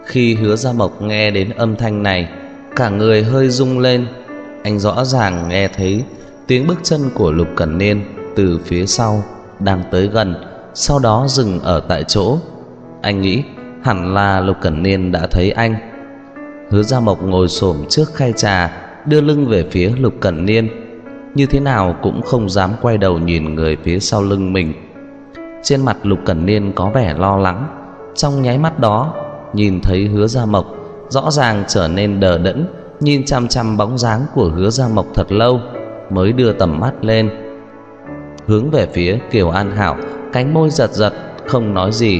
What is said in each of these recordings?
Khi Hứa Gia Mộc nghe đến âm thanh này, cả người hơi rung lên. Anh rõ ràng nghe thấy tiếng bước chân của Lục Cẩn Niên từ phía sau đang tới gần, sau đó dừng ở tại chỗ. Anh nghĩ hẳn là Lục Cẩn Niên đã thấy anh. Hứa Gia Mộc ngồi xổm trước khay trà, đưa lưng về phía Lục Cẩn Niên, như thế nào cũng không dám quay đầu nhìn người phía sau lưng mình. Trên mặt Lục Cẩn Niên có vẻ lo lắng. Trong nháy mắt đó, nhìn thấy Hứa Gia Mộc, rõ ràng trở nên đờ đẫn, nhìn chăm chăm bóng dáng của Hứa Gia Mộc thật lâu, mới đưa tầm mắt lên, hướng về phía Kiều An Hảo, cánh môi giật giật, không nói gì.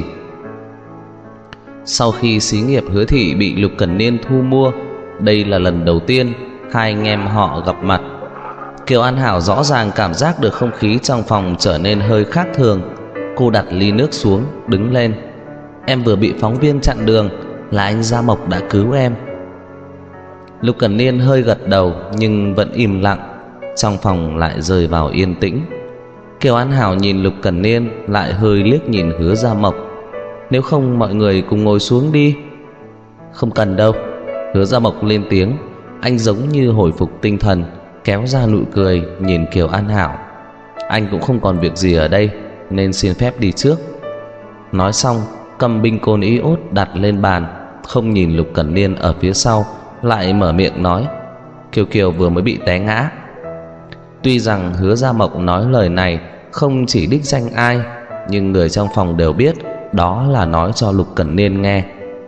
Sau khi xí nghiệp Hứa thị bị Lục Cẩn Niên thu mua, đây là lần đầu tiên hai anh em họ gặp mặt. Kiều An Hảo rõ ràng cảm giác được không khí trong phòng trở nên hơi khác thường. Cô đặt ly nước xuống, đứng lên. Em vừa bị phóng viên chặn đường, là anh Gia Mộc đã cứu em. Lục Cẩn Niên hơi gật đầu nhưng vẫn im lặng. Trong phòng lại rơi vào yên tĩnh. Kiều An Hảo nhìn Lục Cẩn Niên, lại hơi liếc nhìn Hứa Gia Mộc. Nếu không mọi người cùng ngồi xuống đi. Không cần đâu. Hứa Gia Mộc lên tiếng. Anh giống như hồi phục tinh thần, kéo ra nụ cười nhìn Kiều An Hảo. Anh cũng không còn việc gì ở đây, nên xin phép đi trước. Nói xong, cầm bình cồn iốt đặt lên bàn, không nhìn Lục Cẩn Niên ở phía sau, lại mở miệng nói. Kiều Kiều vừa mới bị té ngã. Tuy rằng Hứa Gia Mộc nói lời này không chỉ đích danh ai, nhưng người trong phòng đều biết đó là nói cho Lục Cẩn Niên nghe.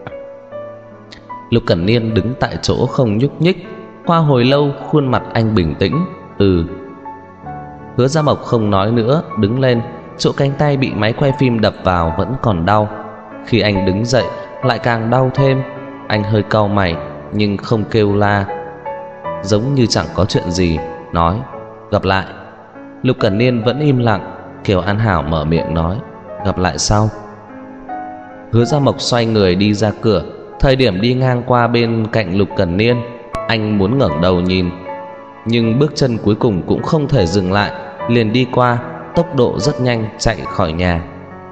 Lục Cẩn Niên đứng tại chỗ không nhúc nhích. Qua hồi lâu khuôn mặt anh bình tĩnh. Hứa Gia Mộc không nói nữa, đứng lên. Chỗ cánh tay bị máy quay phim đập vào vẫn còn đau. Khi anh đứng dậy lại càng đau thêm. Anh hơi cau mày nhưng không kêu la, giống như chẳng có chuyện gì, nói gặp lại. Lục Cẩn Niên vẫn im lặng. Kiều An Hảo mở miệng nói gặp lại sau. Hứa Gia Mộc xoay người đi ra cửa. Thời điểm đi ngang qua bên cạnh Lục Cẩn Niên, anh muốn ngẩng đầu nhìn, nhưng bước chân cuối cùng cũng không thể dừng lại, liền đi qua, tốc độ rất nhanh chạy khỏi nhà.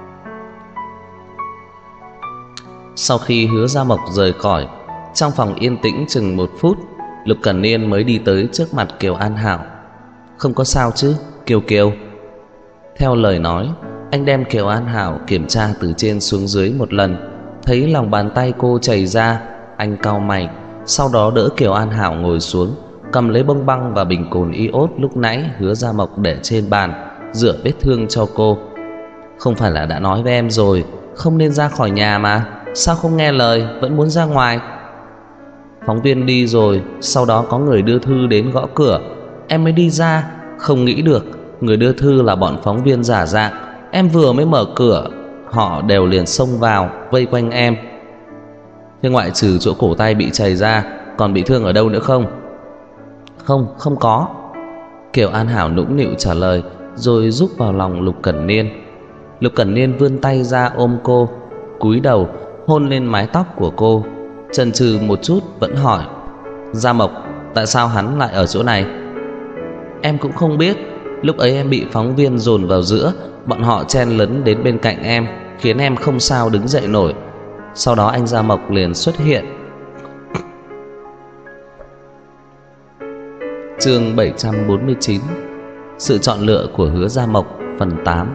Sau khi Hứa Gia Mộc rời khỏi, trong phòng yên tĩnh chừng 1 phút, Lục Cẩn Niên mới đi tới trước mặt Kiều An Hảo. Không có sao chứ, Kiều Kiều? Theo lời nói, anh đem Kiều An Hảo kiểm tra từ trên xuống dưới một lần. Thấy lòng bàn tay cô chảy ra, anh cau mày, sau đó đỡ Kiều An Hảo ngồi xuống, cầm lấy bông băng và bình cồn iốt lúc nãy Hứa Gia Mộc để trên bàn, rửa vết thương cho cô. Không phải là đã nói với em rồi không nên ra khỏi nhà mà, sao không nghe lời vẫn muốn ra ngoài? Phóng viên đi rồi, sau đó có người đưa thư đến gõ cửa, em mới đi ra. Không nghĩ được người đưa thư là bọn phóng viên giả dạng. Em vừa mới mở cửa, họ đều liền xông vào vây quanh em. Thế ngoại trừ chỗ cổ tay bị chảy ra, còn bị thương ở đâu nữa không? Không có. Kiều An Hảo nũng nịu trả lời, rồi rúc vào lòng Lục Cẩn Niên. Lục Cẩn Niên vươn tay ra ôm cô, cúi đầu hôn lên mái tóc của cô. Chần chừ một chút vẫn hỏi, Gia Mộc, tại sao hắn lại ở chỗ này? Em cũng không biết. Lúc ấy em bị phóng viên dồn vào giữa, bọn họ chen lấn đến bên cạnh em, khiến em không sao đứng dậy nổi. Sau đó anh Gia Mộc liền xuất hiện. Chương 749. Sự chọn lựa của Hứa Gia Mộc phần 8.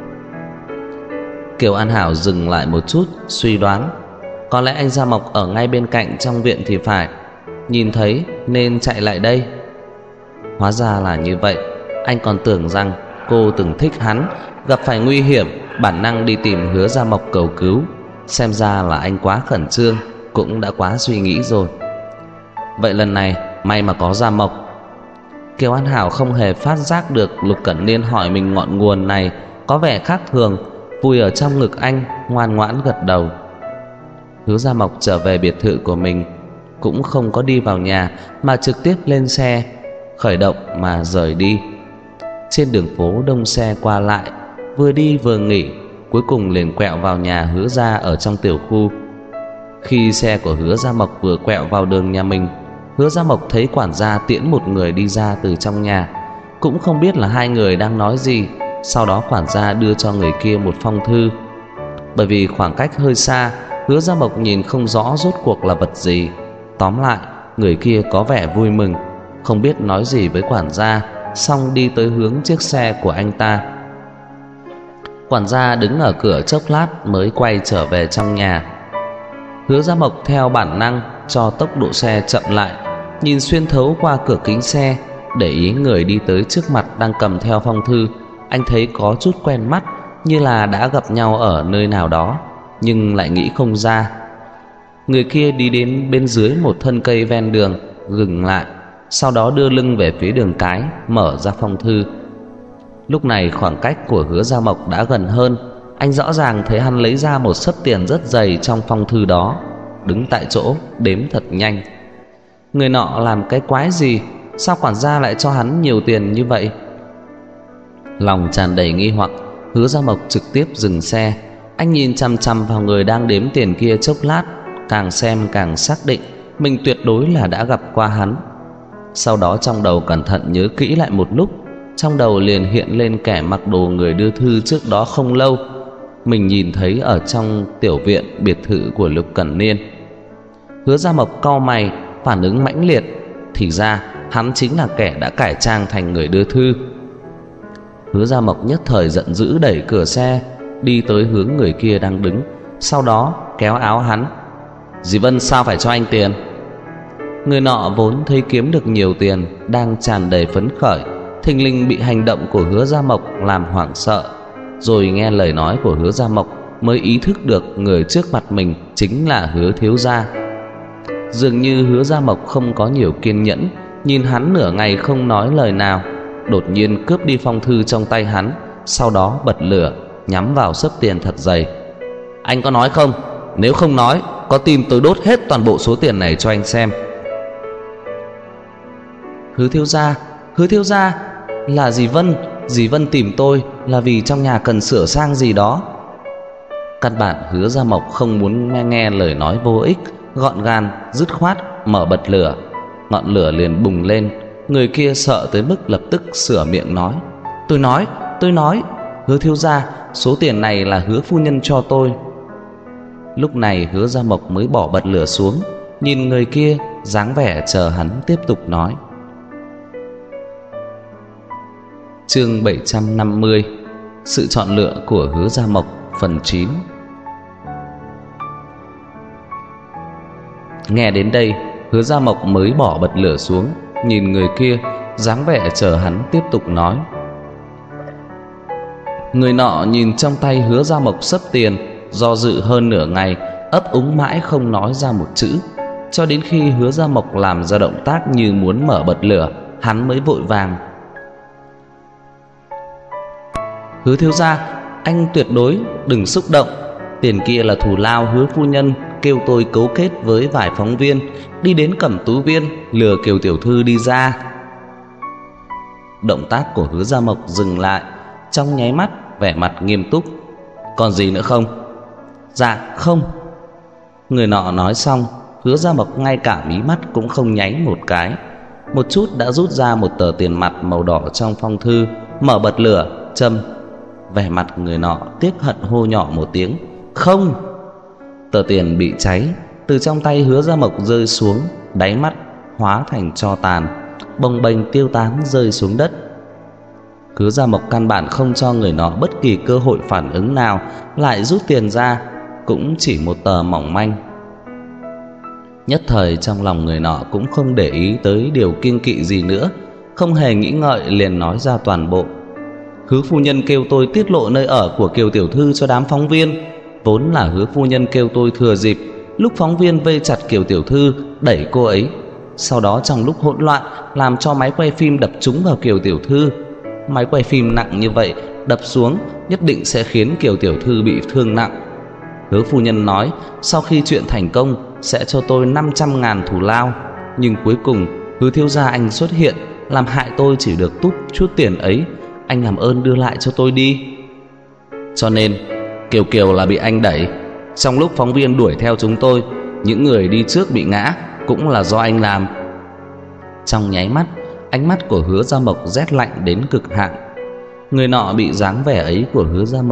Kiều An Hảo dừng lại một chút, suy đoán có lẽ anh Gia Mộc ở ngay bên cạnh trong viện thì phải, nhìn thấy nên chạy lại đây. Hóa ra là như vậy. Anh còn tưởng rằng cô từng thích hắn, gặp phải nguy hiểm bản năng đi tìm Hứa Gia Mộc cầu cứu. Xem ra là anh quá khẩn trương, cũng đã quá suy nghĩ rồi. Vậy lần này may mà có Gia Mộc. Kiều An Hảo không hề phát giác được Lục Cẩn Niên hỏi mình ngọn nguồn này có vẻ khác thường, vùi ở trong ngực anh, ngoan ngoãn gật đầu. Hứa Gia Mộc trở về biệt thự của mình, cũng không có đi vào nhà mà trực tiếp lên xe, khởi động mà rời đi. Trên đường phố đông xe qua lại, vừa đi vừa nghỉ, cuối cùng liền quẹo vào nhà Hứa Gia ở trong tiểu khu. Khi xe của Hứa Gia Mộc vừa quẹo vào đường nhà mình, Hứa Gia Mộc thấy quản gia tiễn một người đi ra từ trong nhà. Cũng không biết là hai người đang nói gì. Sau đó quản gia đưa cho người kia một phong thư. Bởi vì khoảng cách hơi xa Hứa Gia Mộc nhìn không rõ rốt cuộc là vật gì. Tóm lại, người kia có vẻ vui mừng, không biết nói gì với quản gia, xong đi tới hướng chiếc xe của anh ta. Quản gia đứng ở cửa chốc lát mới quay trở về trong nhà. Hứa Gia Mộc theo bản năng cho tốc độ xe chậm lại, nhìn xuyên thấu qua cửa kính xe, để ý người đi tới trước mặt đang cầm theo phong thư. Anh thấy có chút quen mắt, như là đã gặp nhau ở nơi nào đó, nhưng lại nghĩ không ra. Người kia đi đến bên dưới một thân cây ven đường, dừng lại, sau đó đưa lưng về phía đường cái, mở ra phong thư. Lúc này khoảng cách của Hứa Gia Mộc đã gần hơn. Anh rõ ràng thấy hắn lấy ra một xấp tiền rất dày trong phong thư đó, đứng tại chỗ đếm thật nhanh. Người nọ làm cái quái gì? Sao quản gia lại cho hắn nhiều tiền như vậy? Lòng tràn đầy nghi hoặc, Hứa Gia Mộc trực tiếp dừng xe. Anh nhìn chằm chằm vào người đang đếm tiền kia chốc lát, càng xem càng xác định mình tuyệt đối là đã gặp qua hắn. Sau đó trong đầu cẩn thận nhớ kỹ lại một lúc, trong đầu liền hiện lên kẻ mặc đồ người đưa thư trước đó không lâu mình nhìn thấy ở trong tiểu viện biệt thự của Lục Cẩn Niên. Hứa Gia Mộc cau mày, phản ứng mãnh liệt. Thì ra hắn chính là kẻ đã cải trang thành người đưa thư. Hứa Gia Mộc nhất thời giận dữ đẩy cửa xe, đi tới hướng người kia đang đứng, sau đó kéo áo hắn. Dì Vân sao phải cho anh tiền? Người nọ vốn thấy kiếm được nhiều tiền, đang tràn đầy phấn khởi, thình lình bị hành động của Hứa Gia Mộc làm hoảng sợ, rồi nghe lời nói của Hứa Gia Mộc mới ý thức được người trước mặt mình chính là Hứa thiếu gia. Dường như Hứa Gia Mộc không có nhiều kiên nhẫn, nhìn hắn nửa ngày không nói lời nào, đột nhiên cướp đi phong thư trong tay hắn, sau đó bật lửa nhắm vào xấp tiền thật dày. Anh có nói không? Nếu không nói, có tin tôi đốt hết toàn bộ số tiền này cho anh xem. Hứa thiếu gia, là dì Vân tìm tôi là vì trong nhà cần sửa sang gì đó. Căn bản Hứa Gia Mộc không muốn nghe lời nói vô ích, gọn gàng dứt khoát mở bật lửa. Ngọn lửa liền bùng lên. Người kia sợ tới mức lập tức sửa miệng nói, tôi nói, Hứa thiếu gia, số tiền này là Hứa phu nhân cho tôi. Lúc này Hứa Gia Mộc mới bỏ bật lửa xuống, nhìn người kia, dáng vẻ chờ hắn tiếp tục nói. Chương 750: Sự chọn lựa của Hứa Gia Mộc, phần 9. Nghe đến đây, Hứa Gia Mộc mới bỏ bật lửa xuống, nhìn người kia, dáng vẻ chờ hắn tiếp tục nói. Người nọ nhìn trong tay Hứa Gia Mộc xấp tiền, do dự hơn nửa ngày, ấp úng mãi không nói ra một chữ. Cho đến khi Hứa Gia Mộc làm ra động tác như muốn mở bật lửa, hắn mới vội vàng. Hứa thiếu gia, anh tuyệt đối đừng xúc động. Tiền kia là thù lao Hứa phu nhân kêu tôi cấu kết với vài phóng viên, đi đến Cẩm Tú Viên lừa Kiều tiểu thư đi ra. Động tác của Hứa Gia Mộc dừng lại, trong nháy mắt vẻ mặt nghiêm túc. Còn gì nữa không? Dạ không. Người nọ nói xong, Hứa Gia Mộc ngay cả mí mắt cũng không nháy một cái, một chút đã rút ra một tờ tiền mặt màu đỏ trong phong thư, mở bật lửa châm. Vẻ mặt người nọ tiếc hận hô nhỏ một tiếng, không. Tờ tiền bị cháy từ trong tay Hứa Gia Mộc rơi xuống, đáy mắt hóa thành tro tàn, bồng bềnh tiêu tán rơi xuống đất. Hứa Gia Mộc căn bản không cho người nọ bất kỳ cơ hội phản ứng nào, lại rút tiền ra, cũng chỉ một tờ mỏng manh. Nhất thời trong lòng người nọ cũng không để ý tới điều kiêng kỵ gì nữa, không hề nghĩ ngợi liền nói ra toàn bộ. Hứa phu nhân kêu tôi tiết lộ nơi ở của Kiều tiểu thư cho đám phóng viên. Vốn là Hứa phu nhân kêu tôi thừa dịp lúc phóng viên vây chặt Kiều tiểu thư đẩy cô ấy, sau đó trong lúc hỗn loạn làm cho máy quay phim đập trúng vào Kiều tiểu thư. Máy quay phim nặng như vậy, đập xuống nhất định sẽ khiến Kiều tiểu thư bị thương nặng. Hứa phu nhân nói sau khi chuyện thành công sẽ cho tôi 500.000 thù lao, nhưng cuối cùng Hứa thiếu gia anh xuất hiện, làm hại tôi chỉ được tút chút tiền ấy. Anh làm ơn đưa lại cho tôi đi. Cho nên Kiều là bị anh đẩy. Trong lúc phóng viên đuổi theo chúng tôi, những người đi trước bị ngã cũng là do anh làm. Trong nháy mắt, ánh mắt của Hứa Gia Mộc rét lạnh đến cực hạn. Người nọ bị dáng vẻ ấy của Hứa Gia Mộc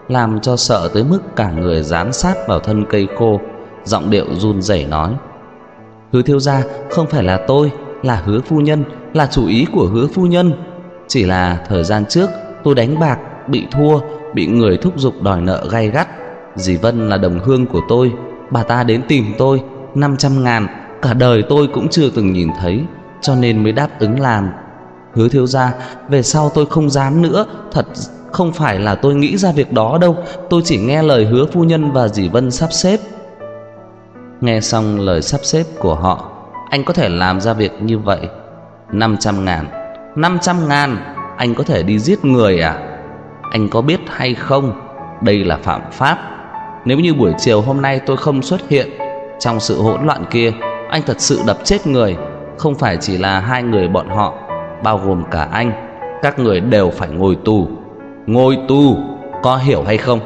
làm cho sợ tới mức cả người dán sát vào thân cây khô, giọng điệu run rẩy nói: Hứa thiếu gia, không phải là tôi, là Hứa phu nhân, là chủ ý của Hứa phu nhân. Chỉ là thời gian trước tôi đánh bạc bị thua, bị người thúc giục đòi nợ gay gắt. Dì Vân là đồng hương của tôi, bà ta đến tìm tôi 500.000, cả đời tôi cũng chưa từng nhìn thấy, cho nên mới đáp ứng làm. Hứa thiếu gia, về sau tôi không dám nữa, thật không phải là tôi nghĩ ra việc đó đâu, tôi chỉ nghe lời Hứa phu nhân và dì Vân sắp xếp. Nghe xong lời sắp xếp của họ, anh có thể làm ra việc như vậy? 500.000? 500.000? Anh có thể đi giết người à? Anh có biết hay không, đây là phạm pháp. Nếu như buổi chiều hôm nay tôi không xuất hiện, trong sự hỗn loạn kia, anh thật sự đập chết người. Không phải chỉ là hai người bọn họ, bao gồm cả anh, các người đều phải ngồi tù. Ngồi tù, có hiểu hay không?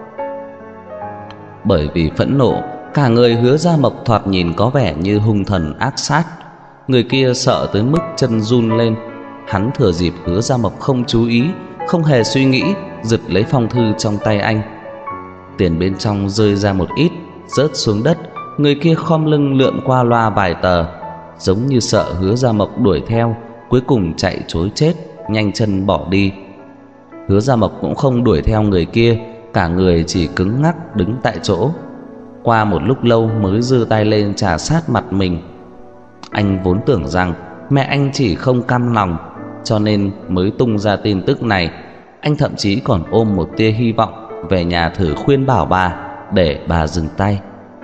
Bởi vì phẫn nộ, cả người Hứa Gia Mộc thoạt nhìn có vẻ như hung thần ác sát. Người kia sợ tới mức chân run lên. Hắn thừa dịp Hứa Gia Mộc không chú ý, không hề suy nghĩ, giật lấy phong thư trong tay anh. Tiền bên trong rơi ra một ít, rớt xuống đất. Người kia khom lưng lượm qua loa vài tờ, giống như sợ Hứa Gia Mộc đuổi theo, cuối cùng chạy trối chết, nhanh chân bỏ đi. Hứa Gia Mộc cũng không đuổi theo người kia, cả người chỉ cứng ngắc đứng tại chỗ. Qua một lúc lâu mới giơ tay lên chà sát mặt mình. Anh vốn tưởng rằng mẹ anh chỉ không cam lòng, cho nên mới tung ra tin tức này. Anh thậm chí còn ôm một tia hy vọng về nhà thử khuyên bảo bà để bà dừng tay.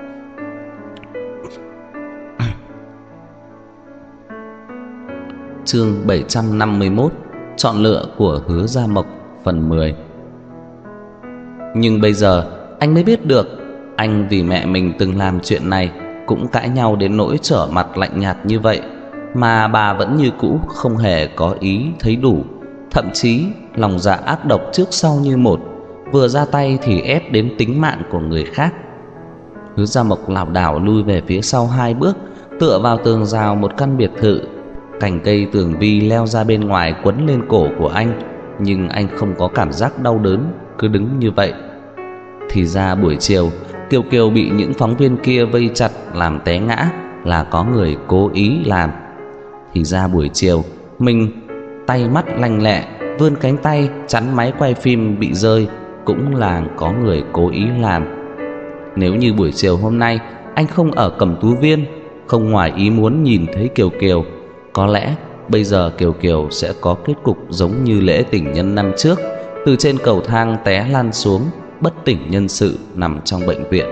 Chương 751: Chọn lựa của Hứa Gia Mộc, phần 10. Nhưng bây giờ anh mới biết được, anh vì mẹ mình từng làm chuyện này, cũng cãi nhau đến nỗi trở mặt lạnh nhạt như vậy, mà bà vẫn như cũ không hề có ý thấy đủ. Thậm chí lòng dạ ác độc trước sau như một, vừa ra tay thì ép đến tính mạng của người khác. Hứa Gia Mộc lảo đảo lui về phía sau 2 bước, tựa vào tường rào một căn biệt thự. Cành cây tường vi leo ra bên ngoài quấn lên cổ của anh, nhưng anh không có cảm giác đau đớn, cứ đứng như vậy. Thì ra buổi chiều Kiều Kiều bị những phóng viên kia vây chặt làm té ngã là có người cố ý làm. Thì ra buổi chiều mình tay mắt lanh lẹ vươn cánh tay chắn máy quay phim bị rơi cũng là có người cố ý làm. Nếu như buổi chiều hôm nay anh không ở Cẩm Tú Viên, không ngoài ý muốn nhìn thấy Kiều Kiều, có lẽ bây giờ Kiều Kiều sẽ có kết cục giống như lễ tình nhân năm trước, từ trên cầu thang té lăn xuống, bất tỉnh nhân sự nằm trong bệnh viện.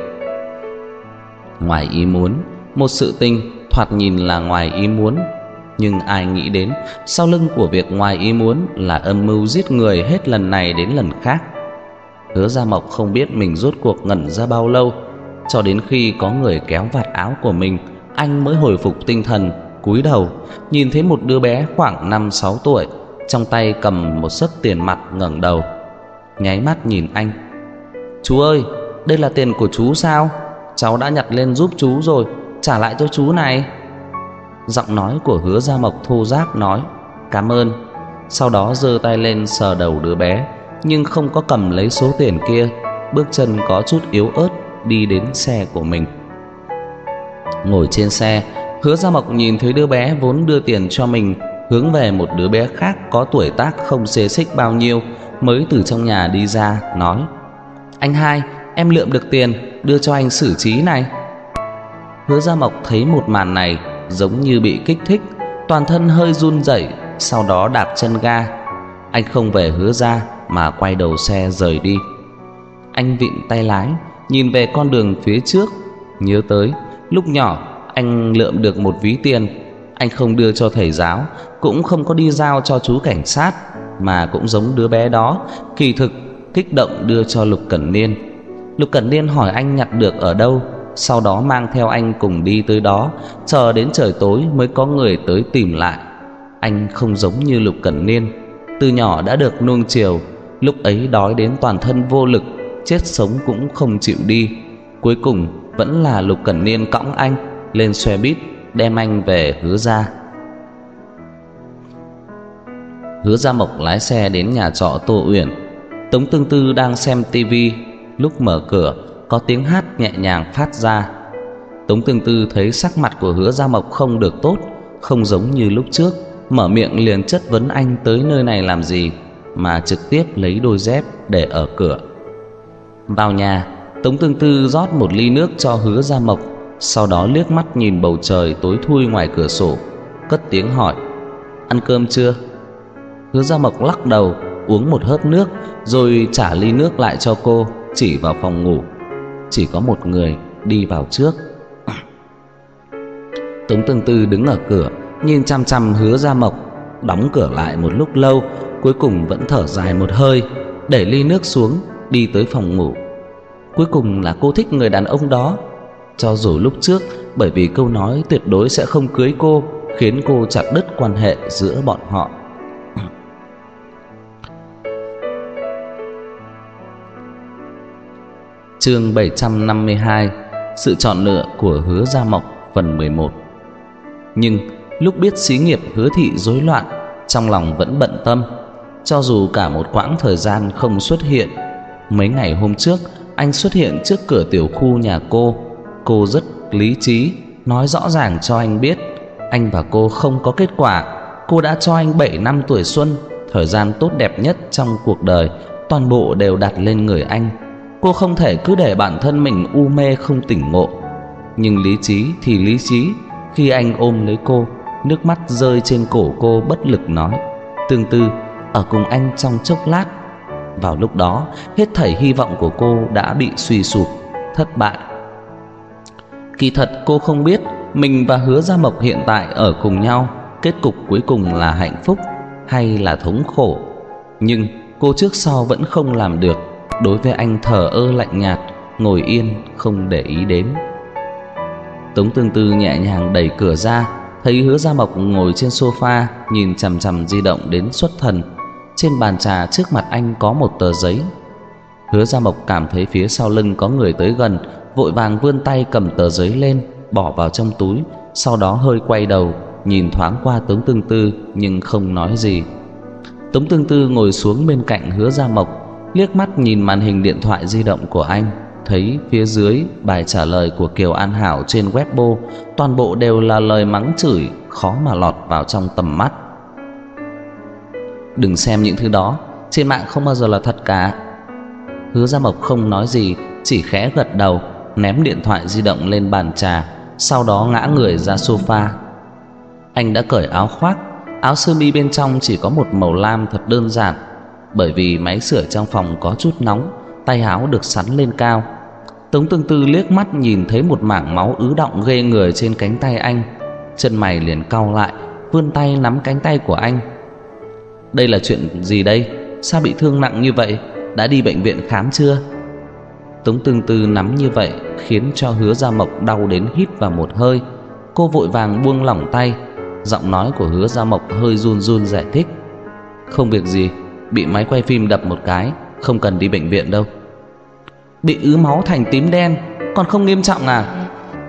Ngoài ý muốn, một sự tình thoạt nhìn là ngoài ý muốn, nhưng ai nghĩ đến sau lưng của việc ngoài ý muốn là âm mưu giết người hết lần này đến lần khác. Hứa Gia Mộc không biết mình rốt cuộc ngẩn ra bao lâu, cho đến khi có người kéo vạt áo của mình, anh mới hồi phục tinh thần, cúi đầu nhìn thấy một đứa bé khoảng 5-6 tuổi, trong tay cầm một xấp tiền mặt, ngẩng đầu nháy mắt nhìn anh. Chú ơi, đây là tiền của chú sao? Cháu đã nhặt lên giúp chú rồi, trả lại cho chú này. Giọng nói của Hứa Gia Mộc thô ráp nói cảm ơn, sau đó giơ tay lên sờ đầu đứa bé, nhưng không có cầm lấy số tiền kia, bước chân có chút yếu ớt đi đến xe của mình. Ngồi trên xe, Hứa Gia Mộc nhìn thấy đứa bé vốn đưa tiền cho mình hướng về một đứa bé khác có tuổi tác không xê xích bao nhiêu, mới từ trong nhà đi ra, nói: Anh hai, em lượm được tiền, đưa cho anh xử trí này. Hứa Gia Mộc thấy một màn này giống như bị kích thích, toàn thân hơi run rẩy, sau đó đạp chân ga. Anh không về Hứa gia mà quay đầu xe rời đi. Anh vịn tay lái, nhìn về con đường phía trước, nhớ tới lúc nhỏ anh lượm được một ví tiền. Anh không đưa cho thầy giáo, cũng không có đi giao cho chú cảnh sát, mà cũng giống đứa bé đó, kỳ thực kích động đưa cho Lục Cẩn Niên. Lục Cẩn Niên hỏi anh nhặt được ở đâu, sau đó mang theo anh cùng đi tới đó, chờ đến trời tối mới có người tới tìm lại. Anh không giống như Lục Cẩn Niên, từ nhỏ đã được nuông chiều, lúc ấy đói đến toàn thân vô lực, chết sống cũng không chịu đi. Cuối cùng vẫn là Lục Cẩn Niên cõng anh lên xe buýt đem anh về Hứa gia. Hứa Gia Mộc lái xe đến nhà trọ Tô Uyển. Tống Tương Tư đang xem tivi, lúc mở cửa có tiếng hát nhẹ nhàng phát ra. Tống Tương Tư thấy sắc mặt của Hứa Gia Mộc không được tốt, không giống như lúc trước, mở miệng liền chất vấn anh tới nơi này làm gì, mà trực tiếp lấy đôi dép để ở cửa. Vào nhà, Tống Tương Tư rót một ly nước cho Hứa Gia Mộc, sau đó liếc mắt nhìn bầu trời tối thui ngoài cửa sổ, cất tiếng hỏi: "Ăn cơm chưa?" Hứa Gia Mộc lắc đầu, uống một hớp nước rồi trả ly nước lại cho cô, chỉ vào phòng ngủ. Chỉ có một người đi vào trước. Tống Tương Tư đứng ở cửa nhìn chằm chằm Hứa Gia Mộc, đóng cửa lại một lúc lâu, cuối cùng vẫn thở dài một hơi, để ly nước xuống, đi tới phòng ngủ. Cuối cùng là cô thích người đàn ông đó. Cho dù lúc trước bởi vì câu nói tuyệt đối sẽ không cưới cô khiến cô chặt đứt quan hệ giữa bọn họ. Chương 752: Sự chọn lựa của Hứa Gia Mộc, phần 11. Nhưng lúc biết xí nghiệp Hứa thị rối loạn, trong lòng vẫn bận tâm. Cho dù cả một quãng thời gian không xuất hiện, mấy ngày hôm trước anh xuất hiện trước cửa tiểu khu nhà cô rất lý trí, nói rõ ràng cho anh biết anh và cô không có kết quả. Cô đã cho anh 7 năm tuổi xuân, thời gian tốt đẹp nhất trong cuộc đời, toàn bộ đều đặt lên người anh. Cô không thể cứ để bản thân mình u mê không tỉnh ngộ. Nhưng lý trí thì lý trí, khi anh ôm lấy cô, nước mắt rơi trên cổ cô, bất lực nói: "Tương Tư, ở cùng anh trong chốc lát." Vào lúc đó, hết thảy hy vọng của cô đã bị suy sụp, thất bại. Kỳ thật cô không biết mình và Hứa Gia Mộc hiện tại ở cùng nhau, kết cục cuối cùng là hạnh phúc hay là thống khổ. Nhưng cô trước sau vẫn không làm được, đối với anh thờ ơ lạnh nhạt, ngồi yên không để ý đến. Tống Tương Tư nhẹ nhàng đẩy cửa ra, thấy Hứa Gia Mộc ngồi trên sofa, nhìn chằm chằm di động đến xuất thần. Trên bàn trà trước mặt anh có một tờ giấy. Hứa Gia Mộc cảm thấy phía sau lưng có người tới gần, vội vàng vươn tay cầm tờ giấy lên, bỏ vào trong túi, sau đó hơi quay đầu, nhìn thoáng qua Tống Tương Tư nhưng không nói gì. Tống Tương Tư ngồi xuống bên cạnh Hứa Gia Mộc, liếc mắt nhìn màn hình điện thoại di động của anh, thấy phía dưới bài trả lời của Kiều An Hảo trên Weibo, toàn bộ đều là lời mắng chửi, khó mà lọt vào trong tầm mắt. "Đừng xem những thứ đó, trên mạng không bao giờ là thật cả." Hứa Gia Mộc không nói gì, chỉ khẽ gật đầu, ném điện thoại di động lên bàn trà, sau đó ngã người ra sofa. Anh đã cởi áo khoác, áo sơ mi bên trong chỉ có một màu lam thật đơn giản. Bởi vì máy sưởi trong phòng có chút nóng, tay áo được sắn lên cao. Tống Tương Tư liếc mắt nhìn thấy một mảng máu ứ đọng ghê người trên cánh tay anh, chân mày liền cau lại, vươn tay nắm cánh tay của anh. "Đây là chuyện gì đây? Sao bị thương nặng như vậy? Đã đi bệnh viện khám chưa?" Tống Tương Tư nắm như vậy khiến cho Hứa Gia Mộc đau đến hít vào một hơi. Cô vội vàng buông lỏng tay. Giọng nói của Hứa Gia Mộc hơi run run giải thích: "Không việc gì, bị máy quay phim đập một cái, không cần đi bệnh viện đâu." "Bị ứ máu thành tím đen, còn không nghiêm trọng à?"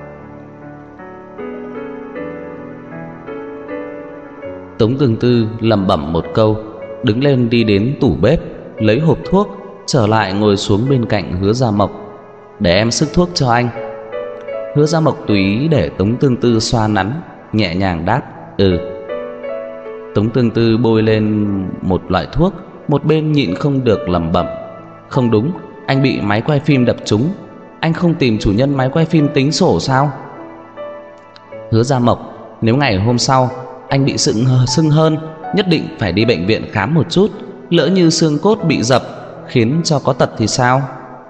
Tống Tương Tư lẩm bẩm một câu, đứng lên đi đến tủ bếp, lấy hộp thuốc, trở lại ngồi xuống bên cạnh Hứa Gia Mộc. "Để em sức thuốc cho anh." Hứa Gia Mộc tùy ý để Tống Tương Tư xoa nắn, nhẹ nhàng đáp: "Ừ." Tống Tương Tư bôi lên một loại thuốc, một bên nhịn không được lẩm bẩm: "Không đúng, anh bị máy quay phim đập trúng, anh không tìm chủ nhân máy quay phim tính sổ sao?" "Hứa Gia Mộc, nếu ngày hôm sau anh bị sưng hơn, nhất định phải đi bệnh viện khám một chút. Lỡ như xương cốt bị dập khiến cho có tật thì sao?"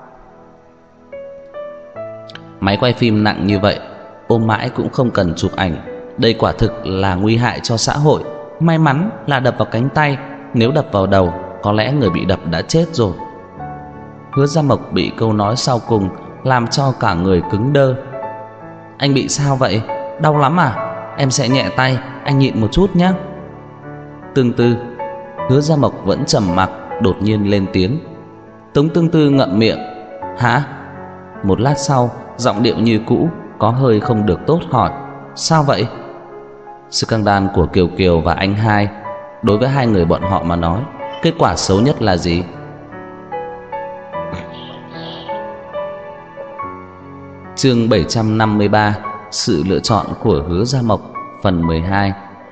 "Máy quay phim nặng như vậy, ôm mãi cũng không cần chụp ảnh. Đây quả thực là nguy hại cho xã hội. May mắn là đập vào cánh tay, nếu đập vào đầu, có lẽ người bị đập đã chết rồi." Hứa Gia Mộc bị câu nói sau cùng làm cho cả người cứng đơ. "Anh bị sao vậy? Đau lắm à? Em sẽ nhẹ tay, anh nhịn một chút nhé." "Tương Tư." Hứa Gia Mộc vẫn trầm mặc, đột nhiên lên tiếng. Tống Tương Tư ngậm miệng: "Hả?" Một lát sau, giọng điệu như cũ, có hơi không được tốt hỏi: "Sao vậy?" Scandal của Kiều Kiều và anh hai, đối với hai người bọn họ mà nói, kết quả xấu nhất là gì? Chương 753 Sự lựa chọn của Hứa Gia Mộc phần 12.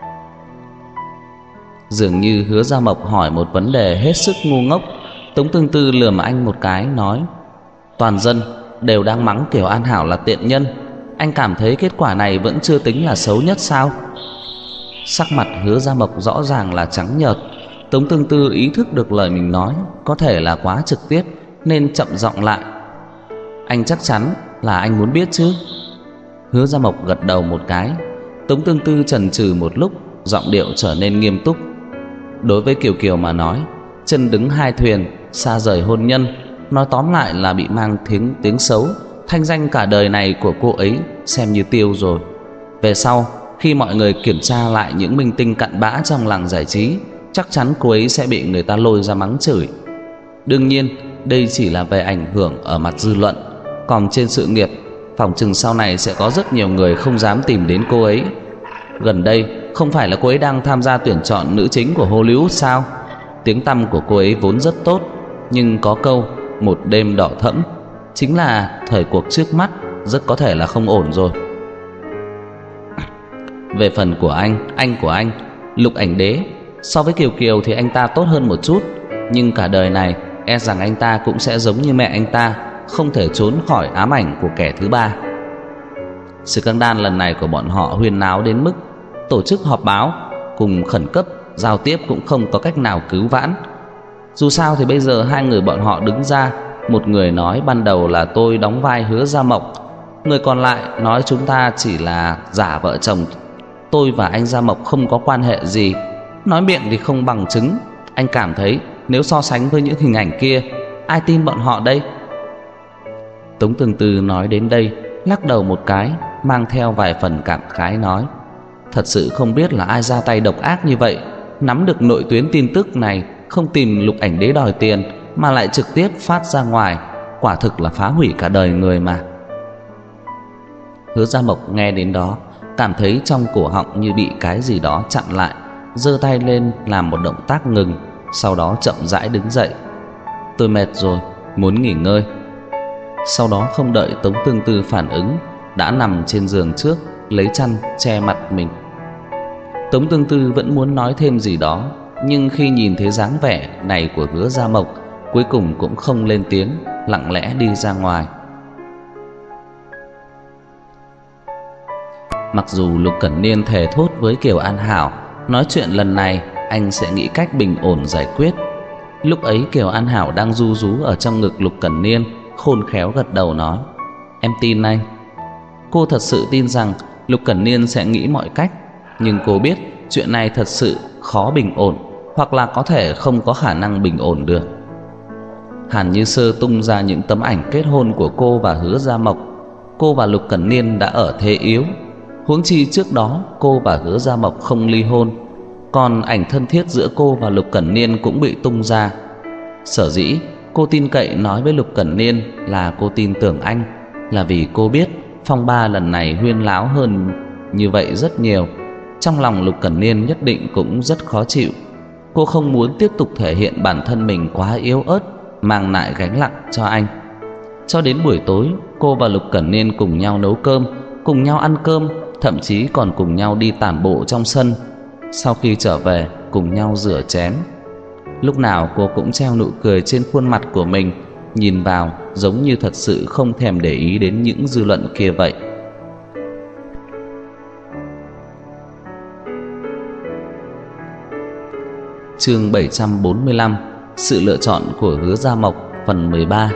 Dường như Hứa Gia Mộc hỏi một vấn đề hết sức ngu ngốc. Tống Tương Tư lườm anh một cái nói: toàn dân đều đang mắng Kiều An Hảo là tiện nhân, anh cảm thấy kết quả này vẫn chưa tính là xấu nhất sao? Sắc mặt Hứa Gia Mộc rõ ràng là trắng nhợt. Tống Tương Tư ý thức được lời mình nói có thể là quá trực tiếp nên chậm giọng lại: anh chắc chắn là anh muốn biết chứ? Hứa Gia Mộc gật đầu một cái. Tống Tương Tư chần chừ một lúc, giọng điệu trở nên nghiêm túc. Đối với Kiều Kiều mà nói, chân đứng hai thuyền, xa rời hôn nhân, nói tóm lại là bị mang tiếng xấu. Thanh danh cả đời này của cô ấy xem như tiêu rồi. Về sau, khi mọi người kiểm tra lại những minh tinh cặn bã trong làng giải trí, chắc chắn cô ấy sẽ bị người ta lôi ra mắng chửi. Đương nhiên, đây chỉ là về ảnh hưởng ở mặt dư luận, còn trên sự nghiệp, phỏng chừng sau này sẽ có rất nhiều người không dám tìm đến cô ấy. Gần đây, không phải là cô ấy đang tham gia tuyển chọn nữ chính của Hollywood sao? Tiếng tăm của cô ấy vốn rất tốt, nhưng có câu một đêm đỏ thẫm, chính là thời cuộc trước mắt rất có thể là không ổn rồi. Về phần của anh của anh, Lục Ảnh Đế, so với Kiều Kiều thì anh ta tốt hơn một chút, nhưng cả đời này e rằng anh ta cũng sẽ giống như mẹ anh ta, không thể trốn khỏi ám ảnh của kẻ thứ ba. Scandal lần này của bọn họ huyên náo đến mức tổ chức họp báo cùng khẩn cấp, giao tiếp cũng không có cách nào cứu vãn. Dù sao thì bây giờ hai người bọn họ đứng ra, một người nói ban đầu là tôi đóng vai Hứa Gia Mộc, người còn lại nói chúng ta chỉ là giả vợ chồng, tôi và anh Gia Mộc không có quan hệ gì. Nói miệng thì không bằng chứng. Anh cảm thấy nếu so sánh với những hình ảnh kia, ai tin bọn họ đây? Tống Tương Tư nói đến đây, lắc đầu một cái, mang theo vài phần cảm khái nói: thật sự không biết là ai ra tay độc ác như vậy, nắm được nội tuyến tin tức này, không tìm Lục Ảnh Đế đòi tiền mà lại trực tiếp phát ra ngoài, quả thực là phá hủy cả đời người mà. Hứa Gia Mộc nghe đến đó, cảm thấy trong cổ họng như bị cái gì đó chặn lại, giơ tay lên làm một động tác ngừng, sau đó chậm rãi đứng dậy. Tôi mệt rồi, muốn nghỉ ngơi. Sau đó không đợi Tống Tương Tư phản ứng, đã nằm trên giường trước, lấy chăn che mặt mình. Tống Tương Tư vẫn muốn nói thêm gì đó, nhưng khi nhìn thấy dáng vẻ này của Hứa Gia Mộc, cuối cùng cũng không lên tiếng, lặng lẽ đi ra ngoài. Mặc dù Lục Cẩn Niên thề thốt với Kiều An Hảo, nói chuyện lần này anh sẽ nghĩ cách bình ổn giải quyết. Lúc ấy Kiều An Hảo đang ru rú ở trong ngực Lục Cẩn Niên, khôn khéo gật đầu nói: em tin anh. Cô thật sự tin rằng Lục Cẩn Niên sẽ nghĩ mọi cách, nhưng cô biết chuyện này thật sự khó bình ổn, hoặc là có thể không có khả năng bình ổn được. Hàn Như Sơ tung ra những tấm ảnh kết hôn của cô và Hứa Gia Mộc. Cô và Lục Cẩn Niên đã ở thế yếu, huống chi trước đó cô và Hứa Gia Mộc không ly hôn. Còn ảnh thân thiết giữa cô và Lục Cẩn Niên cũng bị tung ra. Sở dĩ cô tin cậy nói với Lục Cẩn Niên là cô tin tưởng anh, là vì cô biết phong ba lần này huyên láo hơn như vậy rất nhiều. Trong lòng Lục Cẩn Niên nhất định cũng rất khó chịu. Cô không muốn tiếp tục thể hiện bản thân mình quá yếu ớt, mang lại gánh nặng cho anh. Cho đến buổi tối, cô và Lục Cẩn Niên cùng nhau nấu cơm, cùng nhau ăn cơm, thậm chí còn cùng nhau đi tản bộ trong sân. Sau khi trở về, cùng nhau rửa chén. Lúc nào cô cũng treo nụ cười trên khuôn mặt của mình, nhìn vào giống như thật sự không thèm để ý đến những dư luận kia vậy. Chương 745 Sự lựa chọn của Hứa Gia Mộc phần 13.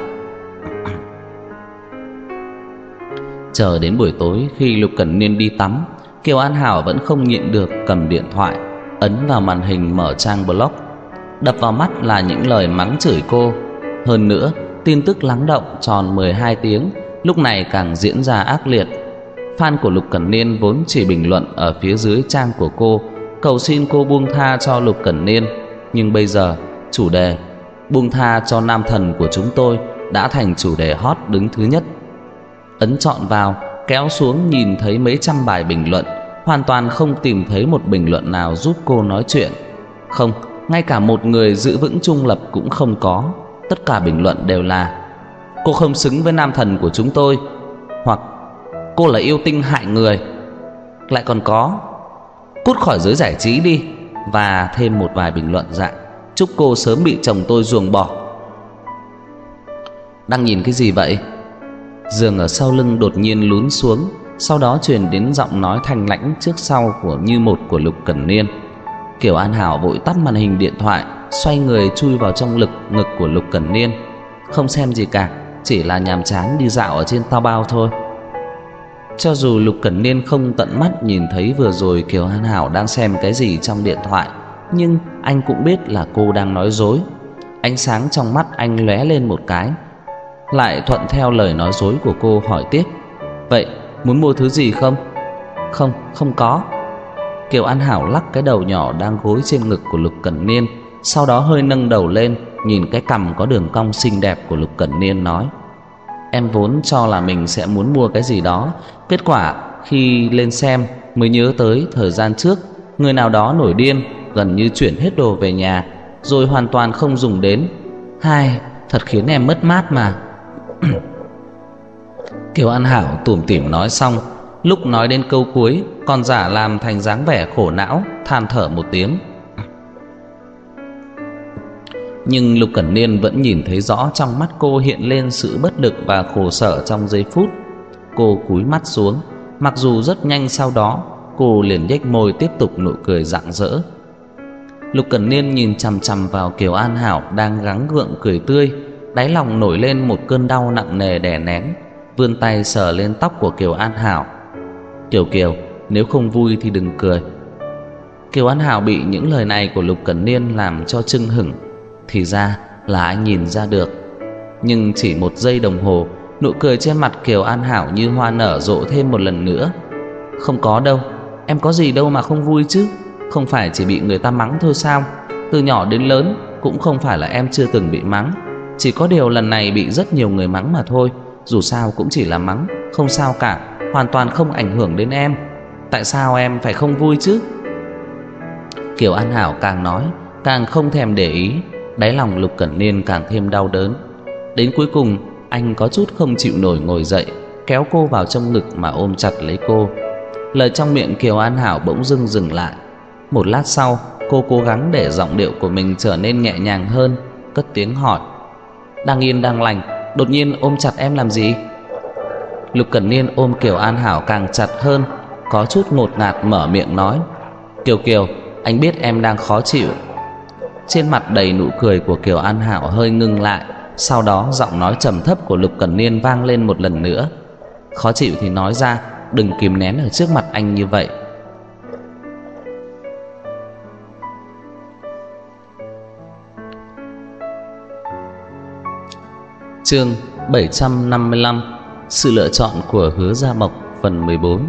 Chờ đến buổi tối, khi Lục Cẩn Niên đi tắm, Kiều An Hảo vẫn không nhịn được cầm điện thoại, ấn vào màn hình mở trang blog. Đập vào mắt là những lời mắng chửi cô. Hơn nữa, tin tức lắng động tròn 12 tiếng lúc này càng diễn ra ác liệt. Fan của Lục Cẩn Niên vốn chỉ bình luận ở phía dưới trang của cô, cầu xin cô buông tha cho Lục Cẩn Niên. Nhưng bây giờ, chủ đề buông tha cho nam thần của chúng tôi đã thành chủ đề hot đứng thứ nhất. Ấn chọn vào, kéo xuống nhìn thấy mấy trăm bài bình luận, hoàn toàn không tìm thấy một bình luận nào giúp cô nói chuyện. Không, ngay cả một người giữ vững trung lập cũng không có. Tất cả bình luận đều là: cô không xứng với nam thần của chúng tôi, hoặc cô là yêu tinh hại người, lại còn có cút khỏi giới giải trí đi, và thêm một vài bình luận dạng chúc cô sớm bị chồng tôi ruồng bỏ. Đang nhìn cái gì vậy? Giường ở sau lưng đột nhiên lún xuống, sau đó truyền đến giọng nói thanh lãnh trước sau như một của Lục Cẩn Niên. Kiều An Hảo vội tắt màn hình điện thoại, xoay người chui vào trong ngực của Lục Cẩn Niên. Không xem gì cả, chỉ là nhàm chán đi dạo ở trên Taobao thôi. Cho dù Lục Cẩn Niên không tận mắt nhìn thấy vừa rồi Kiều An Hảo đang xem cái gì trong điện thoại, nhưng anh cũng biết là cô đang nói dối. Ánh sáng trong mắt anh lóe lên một cái, lại thuận theo lời nói dối của cô hỏi tiếp: vậy muốn mua thứ gì không? Không có. Kiều An Hảo lắc cái đầu nhỏ đang gối trên ngực của Lục Cẩn Niên, sau đó hơi nâng đầu lên, nhìn cái cằm có đường cong xinh đẹp của Lục Cẩn Niên nói: em vốn cho là mình sẽ muốn mua cái gì đó, kết quả khi lên xem mới nhớ tới thời gian trước người nào đó nổi điên, gần như chuyển hết đồ về nhà rồi hoàn toàn không dùng đến. Hai, thật khiến em mất mát mà. Kiều An Hảo tủm tỉm nói xong, lúc nói đến câu cuối còn giả làm thành dáng vẻ khổ não, than thở một tiếng. Nhưng Lục Cẩn Niên vẫn nhìn thấy rõ trong mắt cô hiện lên sự bất lực và khổ sở trong giây phút. Cô cúi mắt xuống, mặc dù rất nhanh sau đó cô liền nhếch môi tiếp tục nụ cười rạng rỡ. Lục Cẩn Niên nhìn chằm chằm vào Kiều An Hảo đang gắng gượng cười tươi, đáy lòng nổi lên một cơn đau nặng nề đè nén, vươn tay sờ lên tóc của Kiều An Hảo. Kiều, nếu không vui thì đừng cười. Kiều An Hảo bị những lời này của Lục Cẩn Niên làm cho chưng hửng. Thì ra là anh nhìn ra được. Nhưng chỉ một giây đồng hồ, nụ cười trên mặt Kiều An Hảo như hoa nở rộ thêm một lần nữa. Không có đâu, em có gì đâu mà không vui chứ. Không phải chỉ bị người ta mắng thôi sao? Từ nhỏ đến lớn cũng không phải là em chưa từng bị mắng, chỉ có điều lần này bị rất nhiều người mắng mà thôi. Dù sao cũng chỉ là mắng, không sao cả, hoàn toàn không ảnh hưởng đến em. Tại sao em phải không vui chứ? Kiều An Hảo càng nói càng không thèm để ý, đáy lòng Lục Cẩn Niên càng thêm đau đớn. Đến cuối cùng anh có chút không chịu nổi ngồi dậy, kéo cô vào trong ngực mà ôm chặt lấy cô. Lời trong miệng Kiều An Hảo bỗng dưng dừng lại. Một lát sau, cô cố gắng để giọng điệu của mình trở nên nhẹ nhàng hơn, cất tiếng hỏi: đang yên đang lành, đột nhiên ôm chặt em làm gì? Lục Cẩn Niên ôm Kiều An Hảo càng chặt hơn, có chút ngột ngạt mở miệng nói: Kiều, anh biết em đang khó chịu. Trên mặt đầy nụ cười của Kiều An Hảo hơi ngưng lại, sau đó giọng nói trầm thấp của Lục Cẩn Niên vang lên một lần nữa: khó chịu thì nói ra, đừng kìm nén ở trước mặt anh như vậy. Chương 755: Sự lựa chọn của Hứa Gia Mộc, phần 14.